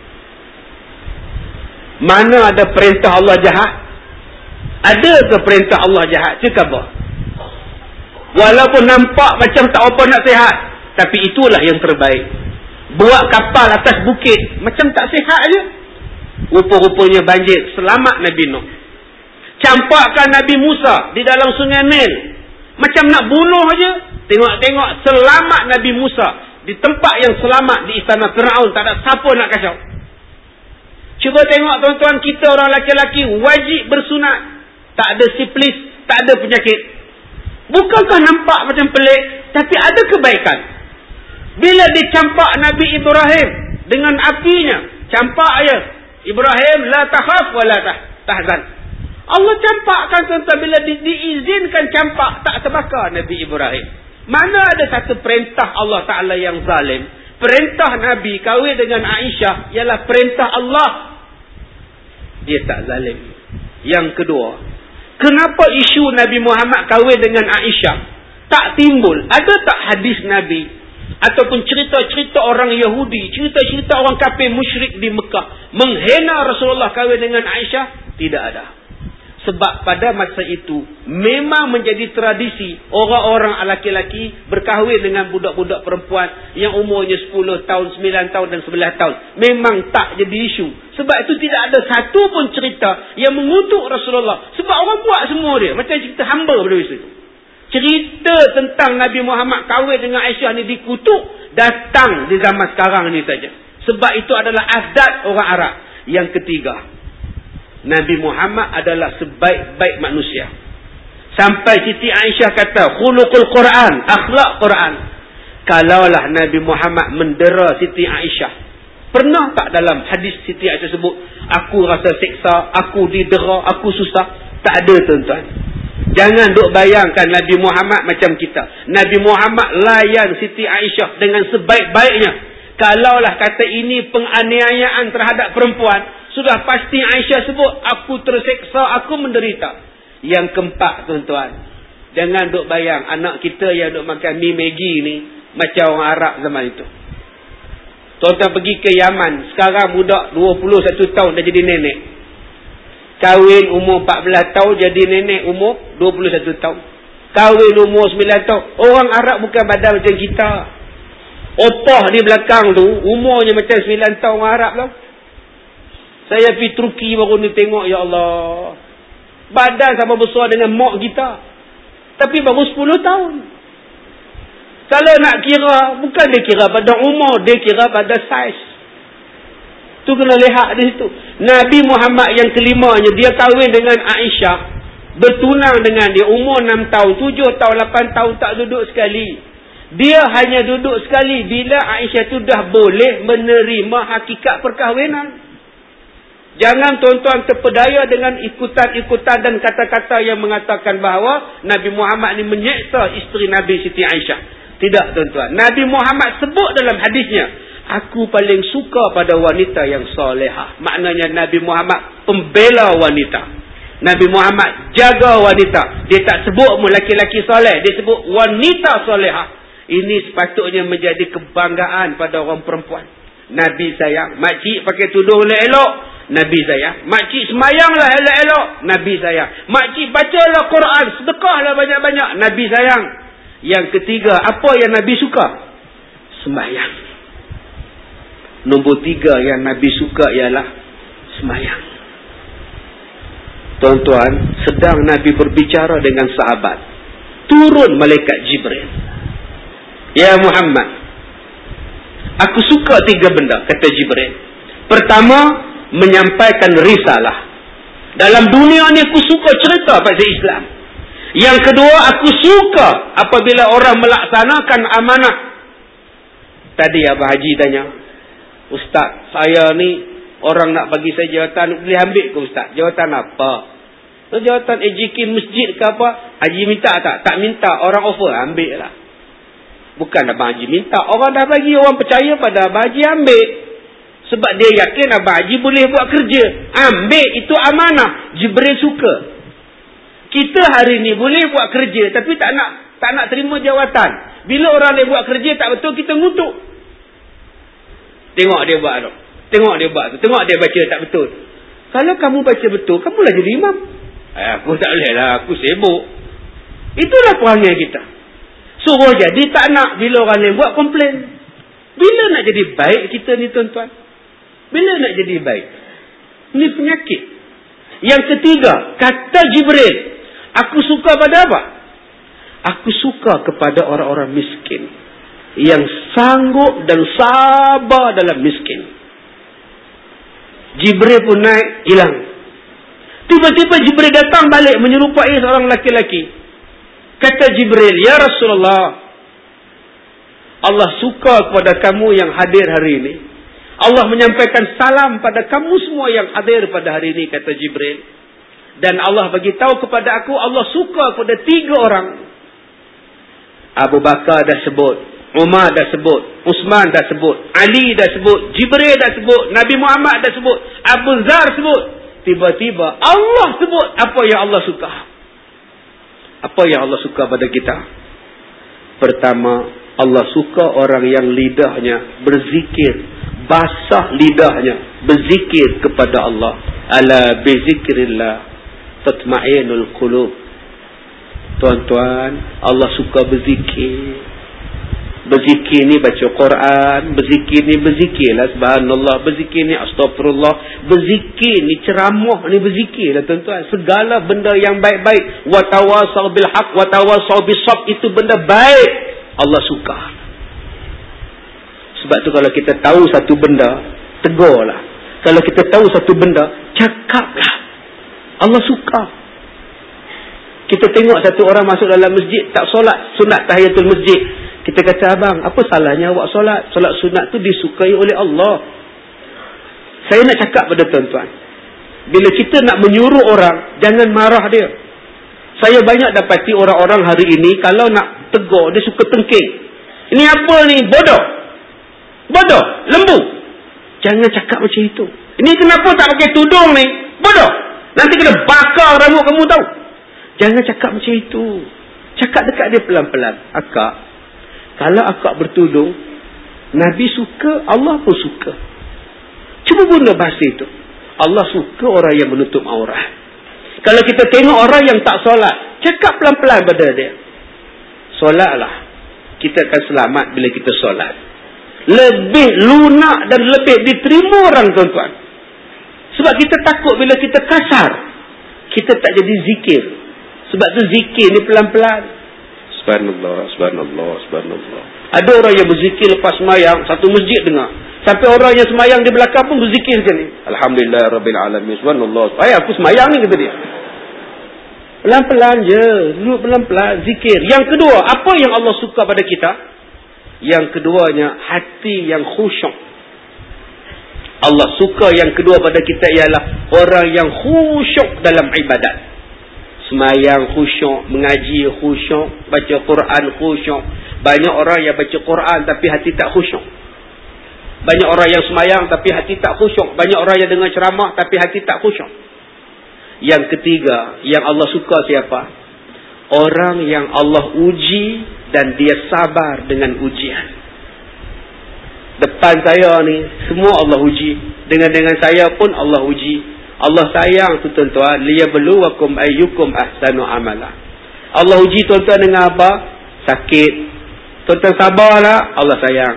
A: Mana ada perintah Allah jahat? Ada ke perintah Allah jahat? Cakap apa? Walaupun nampak macam tak apa nak sihat, tapi itulah yang terbaik. Buat kapal atas bukit, macam tak sihat aja. Rupa-rupanya banjir, selamat Nabi Nuh. Campakkan Nabi Musa di dalam sungai Nil, macam nak bunuh aja. Tengok-tengok selamat Nabi Musa di tempat yang selamat di istana Firaun, tak ada siapa nak kacau. Cuba tengok tuan-tuan, kita orang lelaki-lelaki wajib bersunat, tak ada siflis, tak ada penyakit. Bukankah nampak macam pelik, tapi ada kebaikan. Bila dicampak Nabi Ibrahim dengan apinya, campak aja. Ibrahim, la takhaf wa la tahzan. Allah campakkan tuan-tuan, bila di, diizinkan campak, tak terbakar Nabi Ibrahim. Mana ada satu perintah Allah Ta'ala yang zalim? Perintah Nabi kahwin dengan Aisyah ialah perintah Allah. Dia tak zalim. Yang kedua, kenapa isu Nabi Muhammad kahwin dengan Aisyah tak timbul? Ada tak hadis Nabi ataupun cerita-cerita orang Yahudi, cerita-cerita orang kafir musyrik di Mekah menghina Rasulullah kahwin dengan Aisyah? Tidak ada. Sebab pada masa itu memang menjadi tradisi orang-orang lelaki-lelaki berkahwin dengan budak-budak perempuan yang umurnya sepuluh tahun, sembilan tahun dan sebelas tahun. Memang tak jadi isu. Sebab itu tidak ada satu pun cerita yang mengutuk Rasulullah. Sebab orang buat semua dia. Macam cerita hamba pada masa itu. Cerita tentang Nabi Muhammad kahwin dengan Aisyah ni dikutuk datang di zaman sekarang ni saja. Sebab itu adalah adat orang Arab. Yang ketiga, Nabi Muhammad adalah sebaik-baik manusia. Sampai Siti Aisyah kata, khuluqul Quran, akhlak Quran. Kalaulah Nabi Muhammad mendera Siti Aisyah, pernah tak dalam hadis Siti Aisyah sebut, aku rasa seksa, aku didera, aku susah? Tak ada, tuan-tuan. Jangan duk bayangkan Nabi Muhammad macam kita. Nabi Muhammad layan Siti Aisyah dengan sebaik-baiknya. Kalaulah kata ini penganiayaan terhadap perempuan, sudah pasti Aisyah sebut, aku terseksa, aku menderita. Yang keempat, tuan-tuan, jangan duk bayang anak kita yang duk makan mi Maggi ni macam orang Arab zaman itu. Tuan-tuan pergi ke Yaman, sekarang budak dua puluh satu tahun dah jadi nenek. Kahwin umur empat belas tahun jadi nenek umur dua puluh satu tahun. Kahwin umur sembilan tahun. Orang Arab bukan badan macam kita. Opah di belakang tu umurnya macam sembilan tahun orang Arab tau. Saya pergi Turki baru ni tengok, ya Allah, badan sama besar dengan mak kita, tapi baru sepuluh tahun. Kalau nak kira, bukan dia kira pada umur, dia kira pada saiz. Tu kena lihat di situ. Nabi Muhammad yang kelimanya, dia kahwin dengan Aisyah, bertunang dengan dia umur enam tahun, tujuh tahun, lapan tahun tak duduk sekali. Dia hanya duduk sekali bila Aisyah tu dah boleh menerima hakikat perkahwinan. Jangan tuan-tuan terpedaya dengan ikutan-ikutan dan kata-kata yang mengatakan bahawa Nabi Muhammad ni menyeksa isteri Nabi Siti Aisyah. Tidak, tuan-tuan. Nabi Muhammad sebut dalam hadisnya, aku paling suka pada wanita yang solehah. Maknanya Nabi Muhammad pembela wanita. Nabi Muhammad jaga wanita. Dia tak sebut lelaki-lelaki soleh, dia sebut wanita solehah. Ini sepatutnya menjadi kebanggaan pada orang perempuan. Nabi sayang, makcik pakai tudung elok-elok, Nabi sayang. Makcik semayanglah elok-elok, Nabi sayang. Makcik bacalah Quran, sedekahlah banyak-banyak, Nabi sayang. Yang ketiga, apa yang Nabi suka? Semayang. Nombor tiga yang Nabi suka ialah semayang. Tuan-tuan, sedang Nabi berbicara dengan sahabat, turun malaikat Jibril. Ya Muhammad, aku suka tiga benda, kata Jibril. Pertama, menyampaikan risalah. Dalam dunia ni aku suka cerita pasal Islam. Yang kedua, aku suka apabila orang melaksanakan amanah. Tadi Abah Haji tanya, Ustaz, saya ni orang nak bagi saya jawatan, boleh ambil ke Ustaz? Jawatan apa? Jawatan A J K masjid ke apa? Haji minta tak? Tak minta, orang offer, ambil lah. Bukan Abah Haji minta, orang dah bagi, orang percaya pada Abah Haji, ambil. Sebab dia yakin Abah Haji boleh buat kerja. Ambil, itu amanah. Jibril suka. Kita hari ni boleh buat kerja, tapi tak nak tak nak terima jawatan. Bila orang dia buat kerja tak betul, kita ngutuk. Tengok dia buat tu. Tengok dia buat tu. Tengok dia baca tak betul. Kalau kamu baca betul, kamulah jadi imam. Eh, aku tak boleh lah, aku sibuk. Itulah perangai kita. Suruh jadi tak nak. Bila orang lain buat, komplain. Bila nak jadi baik kita ni, tuan-tuan? Bila nak jadi baik? Ini penyakit. Yang ketiga, kata Jibril, aku suka pada apa? Aku suka kepada orang-orang miskin, yang sanggup dan sabar dalam miskin. Jibril pun naik, hilang. Tiba-tiba Jibril datang balik menyerupai seorang laki-laki. Kata Jibril, ya Rasulullah, Allah suka kepada kamu yang hadir hari ini. Allah menyampaikan salam pada kamu semua yang hadir pada hari ini, kata Jibril. Dan Allah bagi tahu kepada aku, Allah suka kepada tiga orang. Abu Bakar dah sebut, Umar dah sebut, Uthman dah sebut, Ali dah sebut, Jibril dah sebut, Nabi Muhammad dah sebut, Abu Zar sebut. Tiba-tiba Allah sebut apa yang Allah suka. Apa yang Allah suka pada kita? Pertama, Allah suka orang yang lidahnya berzikir, basah lidahnya berzikir kepada Allah. Ala bizikrillah tatma'innul qulub. Tuan-tuan, Allah suka berzikir. Berzikir ni baca Quran, berzikir ni berzikirlah subhanallah, berzikir ni astagfirullah, berzikir ni ceramah ni berzikirlah tuan-tuan. Segala benda yang baik-baik, wa tawasaw bil haq wa tawasaw bis sabr, itu benda baik, Allah suka. Sebab tu kalau kita tahu satu benda, tegurlah. Kalau kita tahu satu benda, cakaplah. Allah suka. Kita tengok satu orang masuk dalam masjid tak solat sunat tahiyatul masjid. Kita kata, abang, apa salahnya awak solat? Solat sunat tu disukai oleh Allah. Saya nak cakap pada tuan-tuan, bila kita nak menyuruh orang, jangan marah dia. Saya banyak dapati orang-orang hari ini, kalau nak tegur, dia suka tengking. Ini apa ni? Bodoh. Bodoh. Lembu. Jangan cakap macam itu. Ini kenapa tak pakai tudung ni? Bodoh. Nanti kena bakar rambut kamu tahu. Jangan cakap macam itu. Cakap dekat dia pelan-pelan. Akak, kalau akak bertudung, Nabi suka, Allah pun suka. Cuba guna bahasa itu. Allah suka orang yang menutup aurat. Kalau kita tengok orang yang tak solat, cakap pelan-pelan pada dia. Solatlah. Kita akan selamat bila kita solat. Lebih lunak dan lebih diterima orang, tuan-tuan. Sebab kita takut bila kita kasar, kita tak jadi zikir. Sebab tu zikir ni pelan-pelan. Subhanallah, subhanallah, subhanallah. Ada orang yang berzikir lepas semayang, satu masjid dengar. Sampai orang yang semayang di belakang pun berzikir sekali. Alhamdulillah Rabbil Alamin, subhanallah. Ayah, aku semayang ni, kata dia. Pelan-pelan je, duduk pelan-pelan, zikir. Yang kedua, apa yang Allah suka pada kita? Yang keduanya, hati yang khusyuk. Allah suka yang kedua pada kita ialah orang yang khusyuk dalam ibadat. Semayang khusyuk, mengaji khusyuk, baca Quran khusyuk. Banyak orang yang baca Quran tapi hati tak khusyuk. Banyak orang yang semayang tapi hati tak khusyuk. Banyak orang yang dengar ceramah tapi hati tak khusyuk. Yang ketiga, yang Allah suka siapa? Orang yang Allah uji dan dia sabar dengan ujian. Depan saya ni, semua Allah uji. Dengan-dengan saya pun Allah uji. Allah sayang tu tuan-tuan, liyabluwakum ayyukum ahsanu amala. Allah uji tuan-tuan dengan apa? Sakit. Tuan-tuan sabarlah, Allah sayang.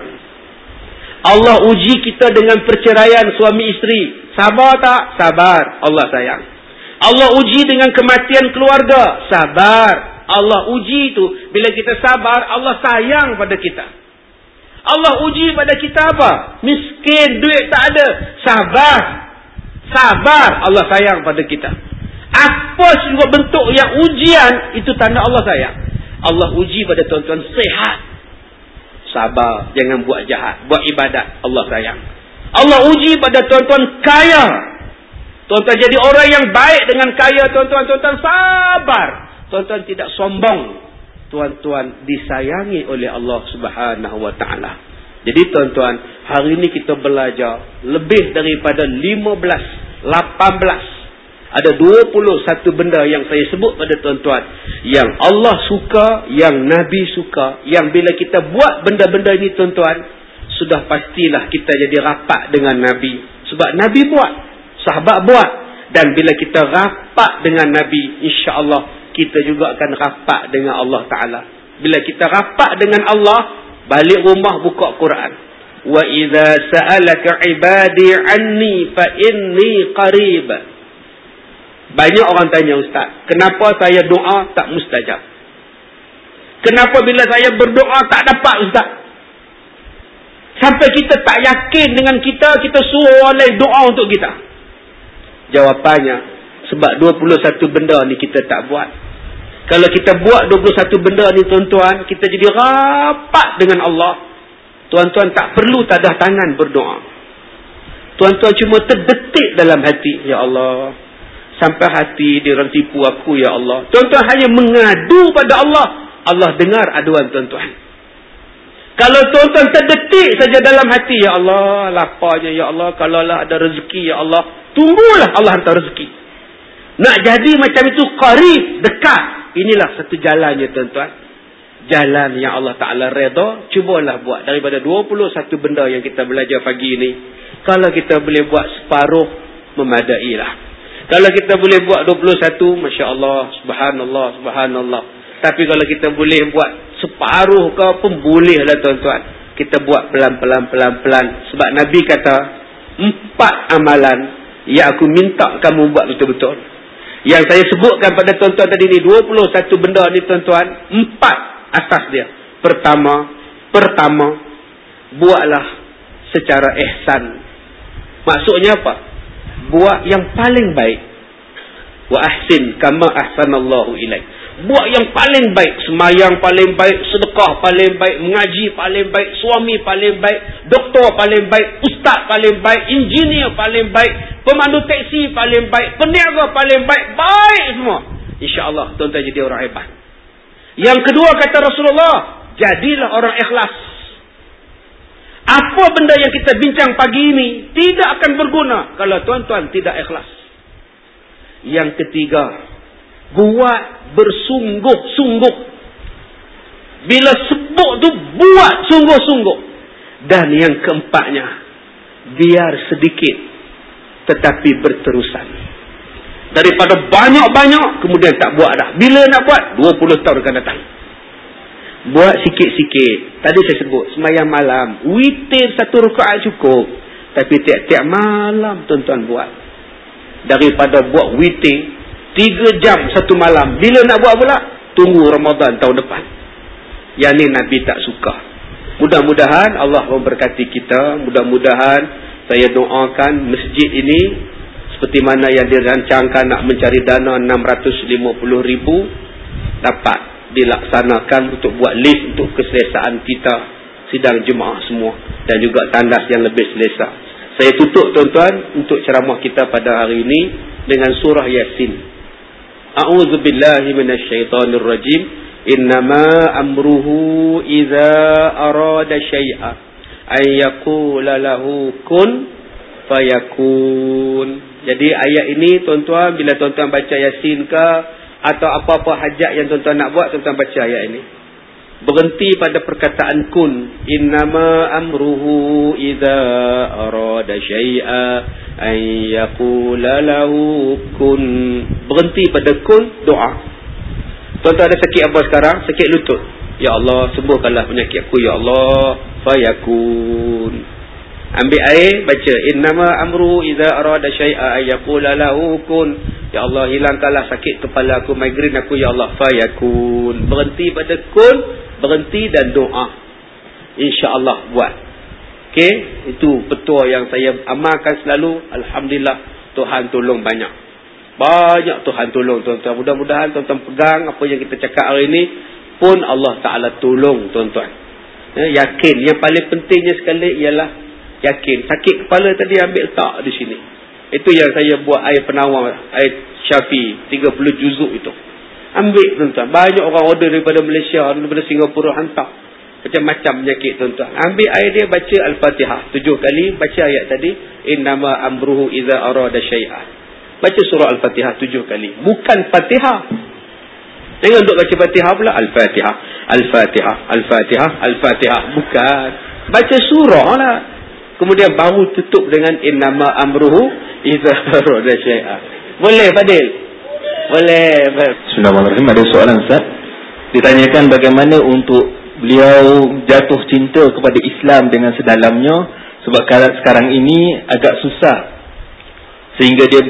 A: Allah uji kita dengan perceraian suami isteri. Sabar tak? Sabar, Allah sayang. Allah uji dengan kematian keluarga. Sabar. Allah uji tu, bila kita sabar, Allah sayang pada kita. Allah uji pada kita apa? Miskin, duit tak ada. Sabar. Sabar, Allah sayang pada kita. Apa semua bentuk yang ujian, itu tanda Allah sayang. Allah uji pada tuan-tuan sihat. Sabar, jangan buat jahat, buat ibadat, Allah sayang. Allah uji pada tuan-tuan kaya. Tuan-tuan jadi orang yang baik dengan kaya tuan-tuan. Tuan-tuan sabar. Tuan-tuan tidak sombong. Tuan-tuan disayangi oleh Allah Subhanahu wa ta'ala. Jadi tuan-tuan, hari ini kita belajar lebih daripada lima belas, lapan belas. Ada dua puluh satu benda yang saya sebut pada tuan-tuan. Yang Allah suka, yang Nabi suka. Yang bila kita buat benda-benda ini tuan-tuan, sudah pastilah kita jadi rapat dengan Nabi. Sebab Nabi buat, sahabat buat. Dan bila kita rapat dengan Nabi, insya-Allah kita juga akan rapat dengan Allah Ta'ala. Bila kita rapat dengan Allah, balik rumah buka Quran. Wa idza sa'alaka ibadi anni fa inni qarib. Banyak orang tanya, ustaz, kenapa saya doa tak mustajab? Kenapa bila saya berdoa tak dapat, ustaz? Sampai kita tak yakin dengan kita, kita suruh orang lain doa untuk kita. Jawapannya, sebab dua puluh satu benda ni kita tak buat. Kalau kita buat dua puluh satu benda ni tuan-tuan, kita jadi rapat dengan Allah. Tuan-tuan tak perlu tadah tangan berdoa. Tuan-tuan cuma terdetik dalam hati, ya Allah, sampai hati dia orang tipu aku, ya Allah. Tuan-tuan hanya mengadu pada Allah, Allah dengar aduan tuan-tuan. Kalau tuan-tuan terdetik saja dalam hati, ya Allah, laparnya, ya Allah, kalaulah ada rezeki, ya Allah, tunggulah Allah hantar rezeki. Nak jadi macam itu qarib, dekat. Inilah satu jalannya tuan-tuan. Jalan yang Allah Ta'ala redha. Cubalah buat. Daripada dua puluh satu benda yang kita belajar pagi ini, kalau kita boleh buat separuh, memadailah. Kalau kita boleh buat dua puluh satu, Masya Allah, Subhanallah, Subhanallah. Tapi kalau kita boleh buat separuh ke pun boleh lah tuan-tuan. Kita buat pelan-pelan, pelan-pelan. Sebab Nabi kata, empat amalan yang aku minta kamu buat betul-betul. Yang saya sebutkan pada tuan-tuan tadi ni, dua puluh satu benda ni tuan-tuan, empat asas dia. Pertama, pertama, buatlah secara ihsan. Maksudnya apa? Buat yang paling baik. Wa ahsin kama ahsanallahu ilaik. Buat yang paling baik. Semayang paling baik, sedekah paling baik, mengaji paling baik, suami paling baik, doktor paling baik, ustaz paling baik, engineer paling baik, pemandu teksi paling baik, peniaga paling baik, baik semua. InsyaAllah tuan-tuan jadi orang hebat. Yang kedua kata Rasulullah, jadilah orang ikhlas. Apa benda yang kita bincang pagi ini tidak akan berguna kalau tuan-tuan tidak ikhlas. Yang ketiga, buat bersungguh-sungguh. Bila sebut tu buat sungguh-sungguh. Dan yang keempatnya, biar sedikit tetapi berterusan. Daripada banyak-banyak kemudian tak buat dah. Bila nak buat? dua puluh tahun akan datang. Buat sikit-sikit. Tadi saya sebut semayang malam, witir satu rakaat cukup. Tapi tiap-tiap malam tuan-tuan buat. Daripada buat witir tiga jam satu malam, bila nak buat pula? Tunggu Ramadan tahun depan. Yang ni Nabi tak suka. Mudah-mudahan Allah memberkati kita. Mudah-mudahan saya doakan masjid ini seperti mana yang dirancangkan nak mencari dana enam ratus lima puluh ribu dapat dilaksanakan untuk buat lift untuk keselesaan kita sidang jemaah semua dan juga tandas yang lebih selesa. Saya tutup tuan-tuan untuk ceramah kita pada hari ini dengan surah Yasin. A'udzubillahi minasyaitonir rajim. Innama amruhu idza arada syai'a ay yaqula lahu kun fayakun. Jadi ayat ini tuan-tuan, bila tuan-tuan baca Yasin ke atau apa-apa hajat yang tuan-tuan nak buat, tuan-tuan baca ayat ini. Berhenti pada perkataan kun. Innama amruhu idza arada syai'a ay yaqula lahu kun. Berhenti pada kun, doa. Tuan-tuan ada sakit apa sekarang? Sakit lutut. Ya Allah, sembuhkanlah penyakit aku ya Allah. Fayakun. Ambil air, baca innama amruhu idza arada syai'a ay yaqula lahu kun. Ya Allah, hilangkanlah sakit kepala aku, migrain aku ya Allah. Fayakun. Berhenti pada kun, berhenti dan doa. InsyaAllah buat. Okey, itu petua yang saya amalkan selalu. Alhamdulillah, Tuhan tolong banyak. Banyak Tuhan tolong tuan-tuan. Mudah-mudahan tuan-tuan pegang apa yang kita cakap hari ini pun Allah Ta'ala tolong tuan-tuan. Ya, yakin. Yang paling pentingnya sekali ialah yakin. Sakit kepala tadi ambil tak di sini. Itu yang saya buat air penawar, air Syafi tiga puluh juzuk itu. Ambil tuan-tuan. Banyak orang order daripada Malaysia, daripada Singapura hantar. Macam-macam penyakit tuan-tuan. Ambil air dia, baca Al-Fatihah tujuh kali, baca ayat tadi innama amruhu idza arada syai'a. Baca surah Al-Fatihah tujuh kali. Bukan Fatihah. Jangan duk baca Fatihah pula. Al-Fatihah, Al-Fatihah, Al-Fatihah, Al-Fatihah. Bukan. Baca surah lah. Kemudian baru tutup dengan innama amruhu idza arada syai'a. Boleh Fadil? Boleh.
B: Bismillahirrahmanirrahim. Ada soalan Ustaz. Ditanyakan bagaimana untuk beliau jatuh cinta kepada Islam dengan sedalamnya, sebab sekarang ini agak susah sehingga dia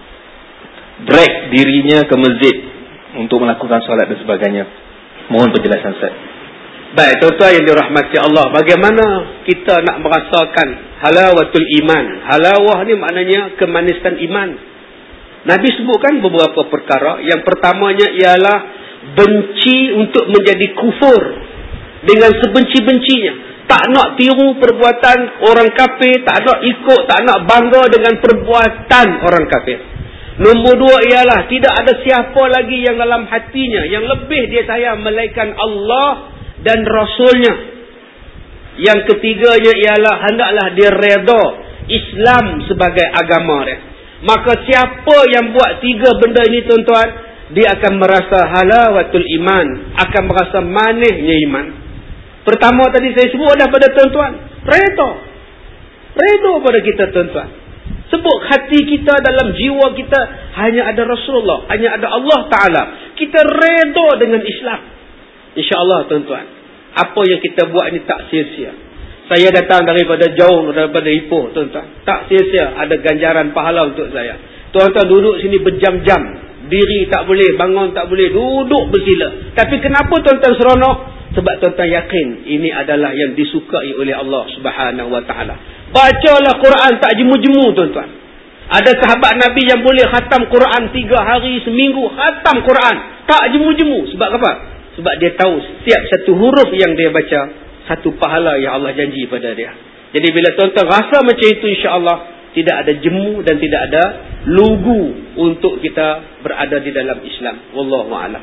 B: drag dirinya ke masjid untuk melakukan solat dan sebagainya. Mohon penjelasan Ustaz.
A: Baik, tuan-tuan yang dirahmati Allah, bagaimana kita nak merasakan halawatul iman? Halawah ni maknanya kemanisan iman. Nabi sebutkan beberapa perkara. Yang pertamanya ialah benci untuk menjadi kufur dengan sebenci-bencinya. Tak nak tiru perbuatan orang kafir, tak nak ikut, tak nak bangga dengan perbuatan orang kafir. Nombor dua ialah tidak ada siapa lagi yang dalam hatinya yang lebih dia sayang melainkan Allah dan Rasulnya. Yang ketiganya ialah hendaklah dia redha Islam sebagai agama dia. Maka siapa yang buat tiga benda ini tuan-tuan, dia akan merasa halawatul iman, akan merasa manisnya iman. Pertama tadi saya sebut dah pada tuan-tuan, redha. Redha pada kita tuan-tuan. Sebut hati kita, dalam jiwa kita hanya ada Rasulullah, hanya ada Allah Ta'ala. Kita redha dengan Islam. InsyaAllah tuan-tuan, apa yang kita buat ni tak sia-sia. Saya datang daripada jauh, daripada Ipoh tuan-tuan. Tak sia-sia, ada ganjaran pahala untuk saya. Tuan-tuan duduk sini berjam-jam, diri tak boleh, bangun tak boleh, duduk bersila. Tapi kenapa tuan-tuan seronok? Sebab tuan-tuan yakin ini adalah yang disukai oleh Allah Subhanahu Wa Ta'ala. Bacalah Quran tak jemu-jemu tuan-tuan. Ada sahabat Nabi yang boleh khatam Quran tiga hari seminggu, khatam Quran tak jemu-jemu. Sebab apa? Sebab dia tahu setiap satu huruf yang dia baca, satu pahala yang Allah janji pada dia. Jadi bila tuan-tuan rasa macam itu, insya-Allah tidak ada jemu dan tidak ada lugu untuk kita berada di dalam Islam. Wallahu a'lam.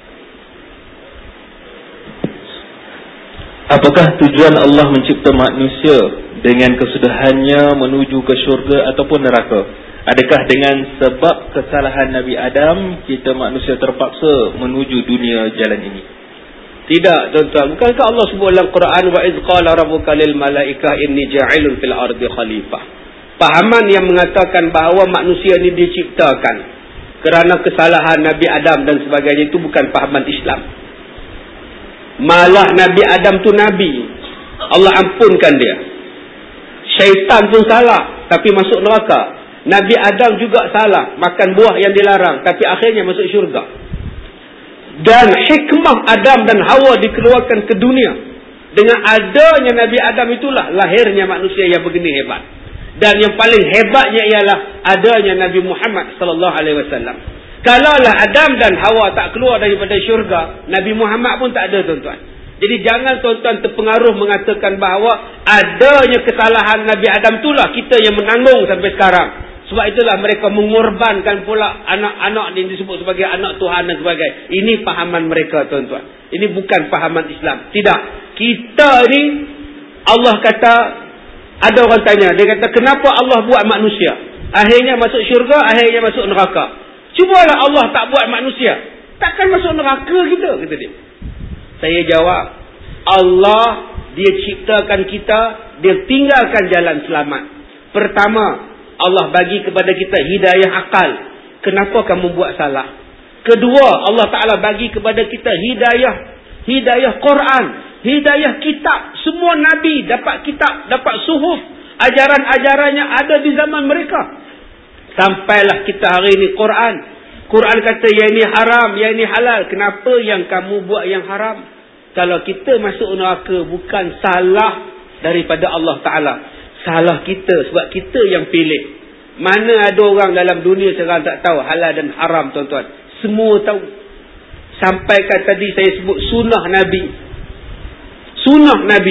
B: Apakah tujuan Allah mencipta manusia dengan kesudahannya menuju ke syurga ataupun neraka? Adakah dengan sebab kesalahan Nabi Adam kita manusia terpaksa menuju dunia jalan ini?
A: Tidak tuan-tuan. Bukankah Allah sebut dalam Quran, wa iz qala rabbuka lil malaikah inni ja'ilun fil ardi khalifah. Pahaman yang mengatakan bahawa manusia ini diciptakan kerana kesalahan Nabi Adam dan sebagainya, itu bukan pahaman Islam. Malah Nabi Adam tu Nabi, Allah ampunkan dia. Syaitan pun salah tapi masuk neraka. Nabi Adam juga salah, makan buah yang dilarang, tapi akhirnya masuk syurga. Dan hikmah Adam dan Hawa dikeluarkan ke dunia. Dengan adanya Nabi Adam itulah lahirnya manusia yang begini hebat. Dan yang paling hebatnya ialah adanya Nabi Muhammad sallallahu alaihi wasallam. Kalaulah Adam dan Hawa tak keluar daripada syurga, Nabi Muhammad pun tak ada tuan-tuan. Jadi jangan tuan-tuan terpengaruh mengatakan bahawa adanya kesalahan Nabi Adam itulah kita yang menanggung sampai sekarang. Sebab itulah mereka mengorbankan pula anak-anak yang disebut sebagai anak Tuhan dan sebagainya. Ini pahaman mereka tuan-tuan. Ini bukan pahaman Islam. Tidak. Kita ni, Allah kata, ada orang tanya, dia kata kenapa Allah buat manusia? Akhirnya masuk syurga, akhirnya masuk neraka. Cubalah Allah tak buat manusia, takkan masuk neraka kita, kata dia. Saya jawab, Allah dia ciptakan kita, dia tinggalkan jalan selamat. Pertama, Allah bagi kepada kita hidayah akal. Kenapa kamu buat salah? Kedua, Allah Ta'ala bagi kepada kita hidayah, hidayah Quran, hidayah kitab. Semua Nabi dapat kitab, dapat suhuf. Ajaran-ajarannya ada di zaman mereka. Sampailah kita hari ini Quran. Quran kata yang ini haram, yang ini halal. Kenapa yang kamu buat yang haram? Kalau kita masuk neraka bukan salah daripada Allah Ta'ala. Salah kita sebab kita yang pilih. Mana ada orang dalam dunia sekarang tak tahu halal dan haram tuan-tuan. Semua tahu. Sampaikan tadi saya sebut sunnah Nabi. Sunnah Nabi.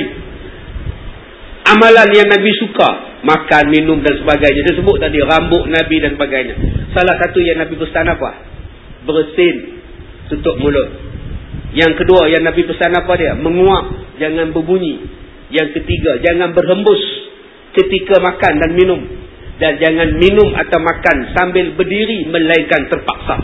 A: Amalan yang Nabi suka. Makan, minum dan sebagainya. Dia sebut tadi rambut Nabi dan sebagainya. Salah satu yang Nabi pesan apa? Bersin. Tutup mulut. Yang kedua yang Nabi pesan apa dia? Menguap. Jangan berbunyi. Yang ketiga, jangan berhembus ketika makan dan minum. Dan jangan minum atau makan sambil berdiri melainkan terpaksa.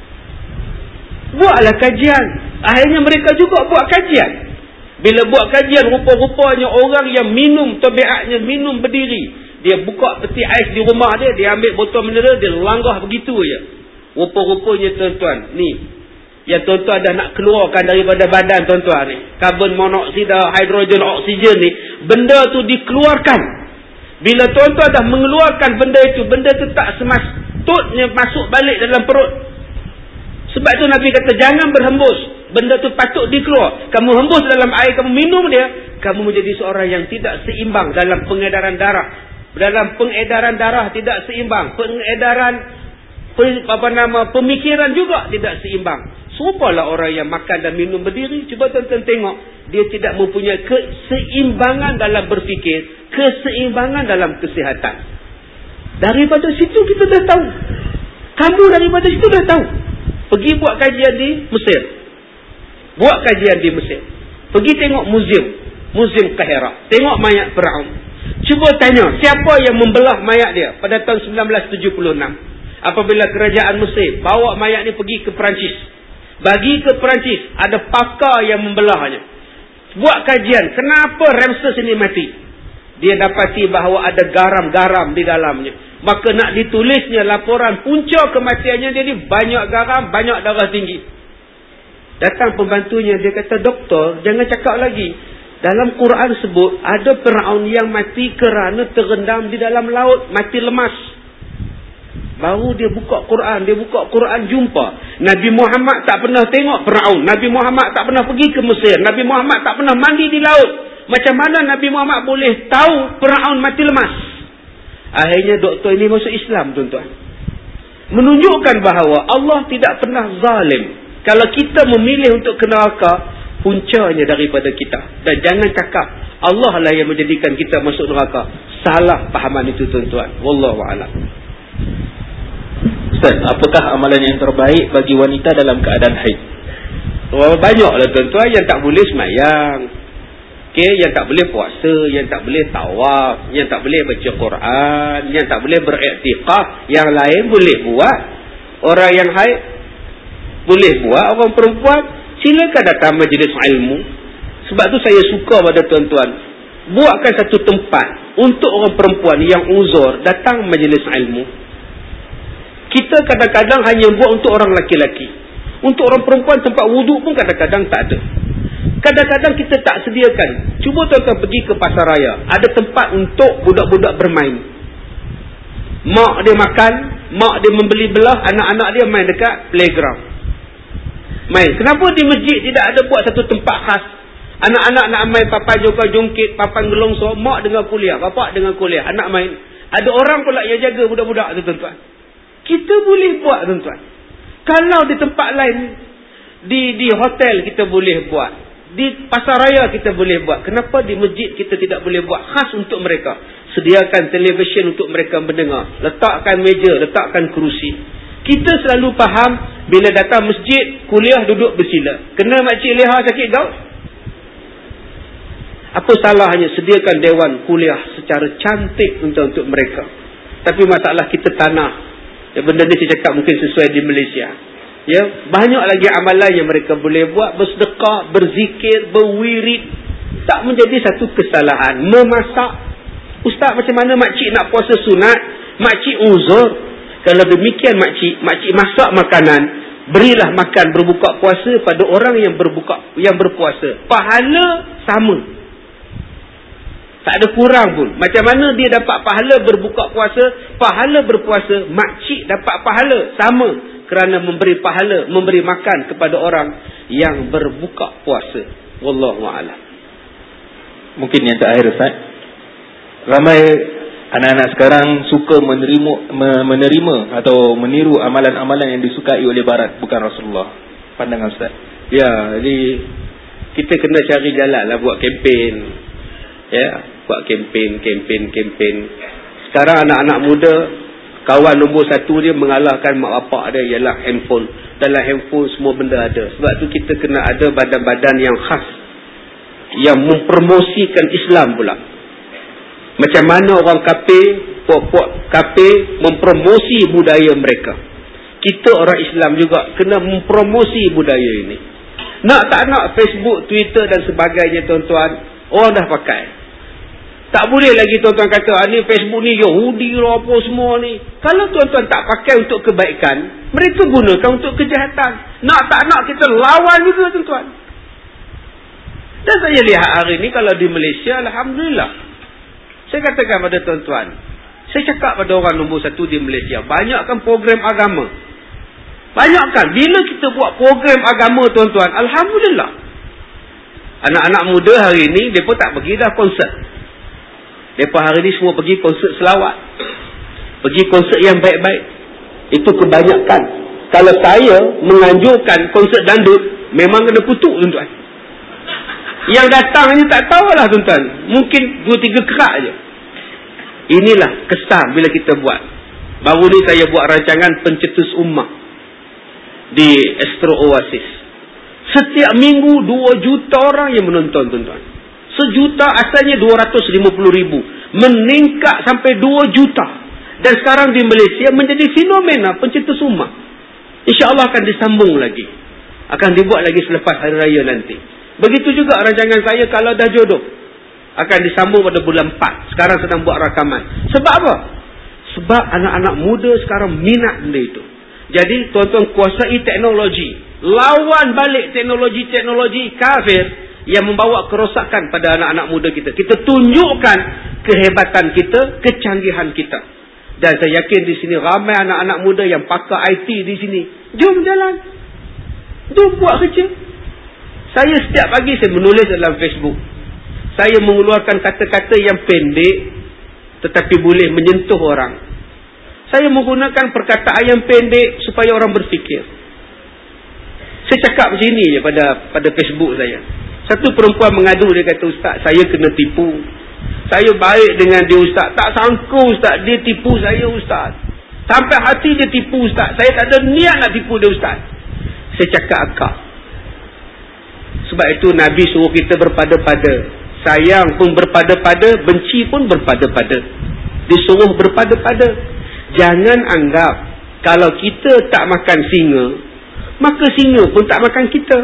A: Buatlah kajian. Akhirnya mereka juga buat kajian. Bila buat kajian, rupa-rupanya orang yang minum, tabiatnya minum berdiri. Dia buka peti ais di rumah dia, dia ambil botol mineral, dia langgah begitu je. Rupa-rupanya tuan-tuan, ni yang tuan-tuan dah nak keluarkan daripada badan tuan-tuan ni, karbon monoksida, hidrogen, oksigen ni, benda tu dikeluarkan. Bila tuan-tuan dah mengeluarkan benda itu, benda tu tak semastutnya masuk balik dalam perut. Sebab itu Nabi kata jangan berhembus. Benda tu patut dikeluar. Kamu hembus dalam air, kamu minum dia, kamu menjadi seorang yang tidak seimbang dalam pengedaran darah. Dalam pengedaran darah tidak seimbang. Pengedaran apa nama pemikiran juga tidak seimbang. Serupalah orang yang makan dan minum berdiri. Cuba tuan-tuan tengok, dia tidak mempunyai keseimbangan dalam berfikir, keseimbangan dalam kesihatan. Daripada situ kita dah tahu. Kamu daripada situ dah tahu. Pergi buat kajian di Mesir. Buat kajian di Mesir. Pergi tengok muzium. Muzium Kahirah. Tengok mayat Firaun. Cuba tanya, siapa yang membelah mayat dia pada tahun sembilan belas tujuh puluh enam? Apabila kerajaan Mesir bawa mayat ni pergi ke Perancis. Bagi ke Perancis, ada pakar yang membelahnya. Buat kajian, kenapa Ramses ini mati? Dia dapati bahawa ada garam-garam di dalamnya. Maka nak ditulisnya laporan punca kematiannya jadi banyak garam, banyak darah tinggi. Datang pembantunya, dia kata, doktor, jangan cakap lagi. Dalam Quran sebut, ada Firaun yang mati kerana terendam di dalam laut, mati lemas. Baru dia buka Quran, dia buka Quran jumpa Nabi Muhammad tak pernah tengok Firaun, Nabi Muhammad tak pernah pergi ke Mesir, Nabi Muhammad tak pernah mandi di laut. Macam mana Nabi Muhammad boleh tahu Firaun mati lemas? Akhirnya doktor ini masuk Islam, tuan-tuan. Menunjukkan bahawa Allah tidak pernah zalim. Kalau kita memilih untuk ke neraka, puncanya daripada kita. Dan jangan cakap Allah lah yang menjadikan kita masuk neraka. Salah fahaman itu, tuan-tuan. Wallahu a'lam.
B: Ustaz, apakah amalan yang terbaik bagi wanita dalam keadaan haid?
A: Oh, banyaklah tuan-tuan. Yang tak boleh semayang, okay, yang tak boleh puasa, yang tak boleh tawaf, yang tak boleh baca Quran, yang tak boleh beriktikaf. Yang lain boleh buat. Orang yang haid boleh buat. Orang perempuan silakan datang majlis ilmu. Sebab tu saya suka pada tuan-tuan, buatkan satu tempat untuk orang perempuan yang uzur datang majlis ilmu. Kita kadang-kadang hanya buat untuk orang lelaki-lelaki. Untuk orang perempuan tempat wuduk pun kadang-kadang tak ada. Kadang-kadang kita tak sediakan. Cuba tuan-tuan pergi ke pasar raya, ada tempat untuk budak-budak bermain. Mak dia makan, mak dia membeli belah, anak-anak dia main dekat playground. Main. Kenapa di masjid tidak ada buat satu tempat khas? Anak-anak nak main papan jongkit, papan gelongso, mak dengan kuliah, bapak dengan kuliah, anak main. Ada orang pula yang jaga budak-budak tu, tuan-tuan. Kita boleh buat, tuan-tuan. Kalau di tempat lain, di di hotel kita boleh buat, di pasar raya kita boleh buat, kenapa di masjid kita tidak boleh buat khas untuk mereka? Sediakan televisyen untuk mereka mendengar, letakkan meja, letakkan kerusi. Kita selalu faham bila datang masjid, kuliah duduk bersila. Kena makcik leha sakit gaut? Apa salahnya sediakan dewan kuliah secara cantik untuk untuk mereka? Tapi masalah kita tanah. Ya, benda ni saya cakap mungkin sesuai di Malaysia. Ya, banyak lagi amalan yang mereka boleh buat, bersedekah, berzikir, berwirid. Tak menjadi satu kesalahan. Memasak. Ustaz, macam mana makcik nak puasa sunat? Makcik uzur. Kalau demikian makcik, makcik masak makanan, berilah makan berbuka puasa pada orang yang berbuka yang berpuasa. Pahala sama. Tak ada kurang pun. Macam mana dia dapat pahala berbuka puasa, pahala berpuasa, makcik dapat pahala sama. Kerana memberi pahala, memberi makan kepada orang yang berbuka puasa. Wallahu a'lam.
B: Mungkin yang terakhir, Ustaz. Ramai anak-anak sekarang suka menerima menerima atau meniru amalan-amalan yang disukai oleh Barat, bukan Rasulullah. Pandangan Ustaz.
A: Ya, jadi kita kena cari jalan lah buat kempen. Ya, buat kempen, kempen, kempen. Sekarang anak-anak muda, kawan nombor satu dia mengalahkan mak bapak dia ialah handphone. Dalam handphone semua benda ada. Sebab tu kita kena ada badan-badan yang khas, yang mempromosikan Islam pula. Macam mana orang kafir, puak-puak kafir mempromosi budaya mereka. Kita orang Islam juga kena mempromosi budaya ini. Nak tak nak Facebook, Twitter dan sebagainya, tuan-tuan, orang dah pakai. Tak boleh lagi tuan-tuan kata, ah, ni Facebook ni Yahudi lah apa semua ni. Kalau tuan-tuan tak pakai untuk kebaikan, mereka gunakan untuk kejahatan. Nak tak nak kita lawan juga, tuan-tuan. Dan saya lihat hari ni kalau di Malaysia, Alhamdulillah. Saya katakan pada tuan-tuan, saya cakap pada orang nombor satu di Malaysia, banyakkan program agama. Banyakkan. Bila kita buat program agama, tuan-tuan, Alhamdulillah. Anak-anak muda hari ni, mereka tak pergi dah konsert. Mereka hari ni semua pergi konsert selawat. Pergi konsert yang baik-baik. Itu kebanyakan. Kalau saya menganjurkan konsert dandut, memang kena kutuk, tuan-tuan. Yang datang ni tak tahulah, tuan-tuan. Mungkin dua tiga kerak je. Inilah kesan bila kita buat. Baru ni saya buat rancangan pencetus ummah di Astro Oasis. Setiap minggu dua juta orang yang menonton, tuan-tuan. Sejuta asalnya dua ratus lima puluh ribu. Meningkat sampai dua juta. Dan sekarang di Malaysia menjadi fenomena pencetus ummah. InsyaAllah akan disambung lagi. Akan dibuat lagi selepas hari raya nanti. Begitu juga rancangan saya kalau dah jodoh. Akan disambung pada bulan empat. Sekarang sedang buat rakaman. Sebab apa? Sebab anak-anak muda sekarang minat benda itu. Jadi tuan-tuan kuasai teknologi, lawan balik teknologi-teknologi kafir yang membawa kerosakan pada anak-anak muda kita. Kita tunjukkan kehebatan kita, kecanggihan kita. Dan saya yakin di sini ramai anak-anak muda yang pakar I T di sini. Jom jalan. Jom buat kerja. Saya setiap pagi saya menulis dalam Facebook. Saya mengeluarkan kata-kata yang pendek tetapi boleh menyentuh orang. Saya menggunakan perkataan yang pendek supaya orang berfikir. Saya cakap macam ni je pada pada Facebook saya. Satu perempuan mengadu, dia kata, "Ustaz, saya kena tipu. Saya baik dengan dia, Ustaz. Tak sangka, Ustaz, dia tipu saya, Ustaz. Sampai hati dia tipu, Ustaz. Saya tak ada niat nak tipu dia, Ustaz." Saya cakap, akak. Sebab itu Nabi suruh kita berpada-pada. Sayang pun berpada-pada, benci pun berpada-pada. Disuruh berpada-pada. Jangan anggap kalau kita tak makan singa, maka singa pun tak makan kita.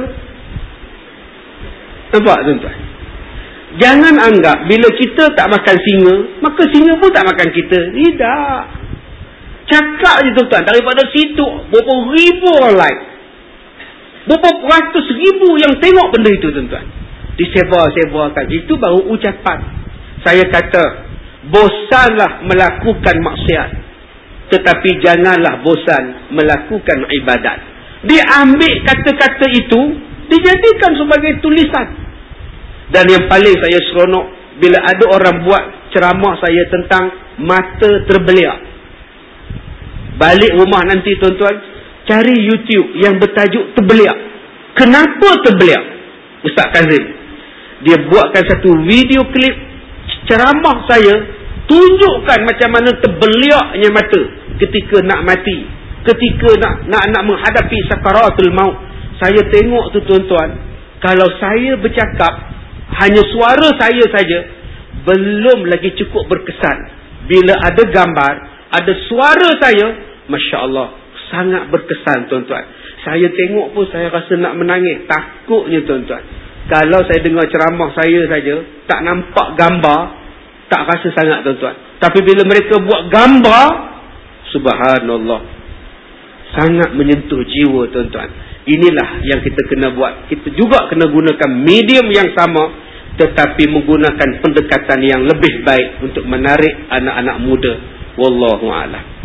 A: Nampak tuan-tuan? Jangan anggap bila kita tak makan singa, maka singa pun tak makan kita. Tidak. Cakap je tuan-tuan. Daripada situ berapa ribu orang like, berapa ratus ribu yang tengok benda itu tuan-tuan. Disebar-sebarkan. Itu baru ucapan. Saya kata, bosanlah melakukan maksiat, tetapi janganlah bosan melakukan ibadat. Diambil kata-kata itu, dijadikan sebagai tulisan. Dan yang paling saya seronok, bila ada orang buat ceramah saya tentang mata terbeliak. Balik rumah nanti tuan-tuan, cari YouTube yang bertajuk terbeliak. Kenapa terbeliak? Ustaz Kazim, dia buatkan satu video klip ceramah saya, tunjukkan macam mana terbeliaknya mata ketika nak mati, ketika nak nak nak menghadapi sakaratul maut. Saya tengok tu tuan-tuan, kalau saya bercakap hanya suara saya saja belum lagi cukup berkesan. Bila ada gambar, ada suara saya, masya-Allah, sangat berkesan tuan-tuan. Saya tengok pun saya rasa nak menangis, takutnya tuan-tuan. Kalau saya dengar ceramah saya saja, tak nampak gambar, tak rasa sangat tuan-tuan. Tapi bila mereka buat gambar, subhanallah, sangat menyentuh jiwa tuan-tuan. Inilah yang kita kena buat. Kita juga kena gunakan medium yang sama, tetapi menggunakan pendekatan yang lebih baik untuk menarik anak-anak muda. Wallahu a'lam.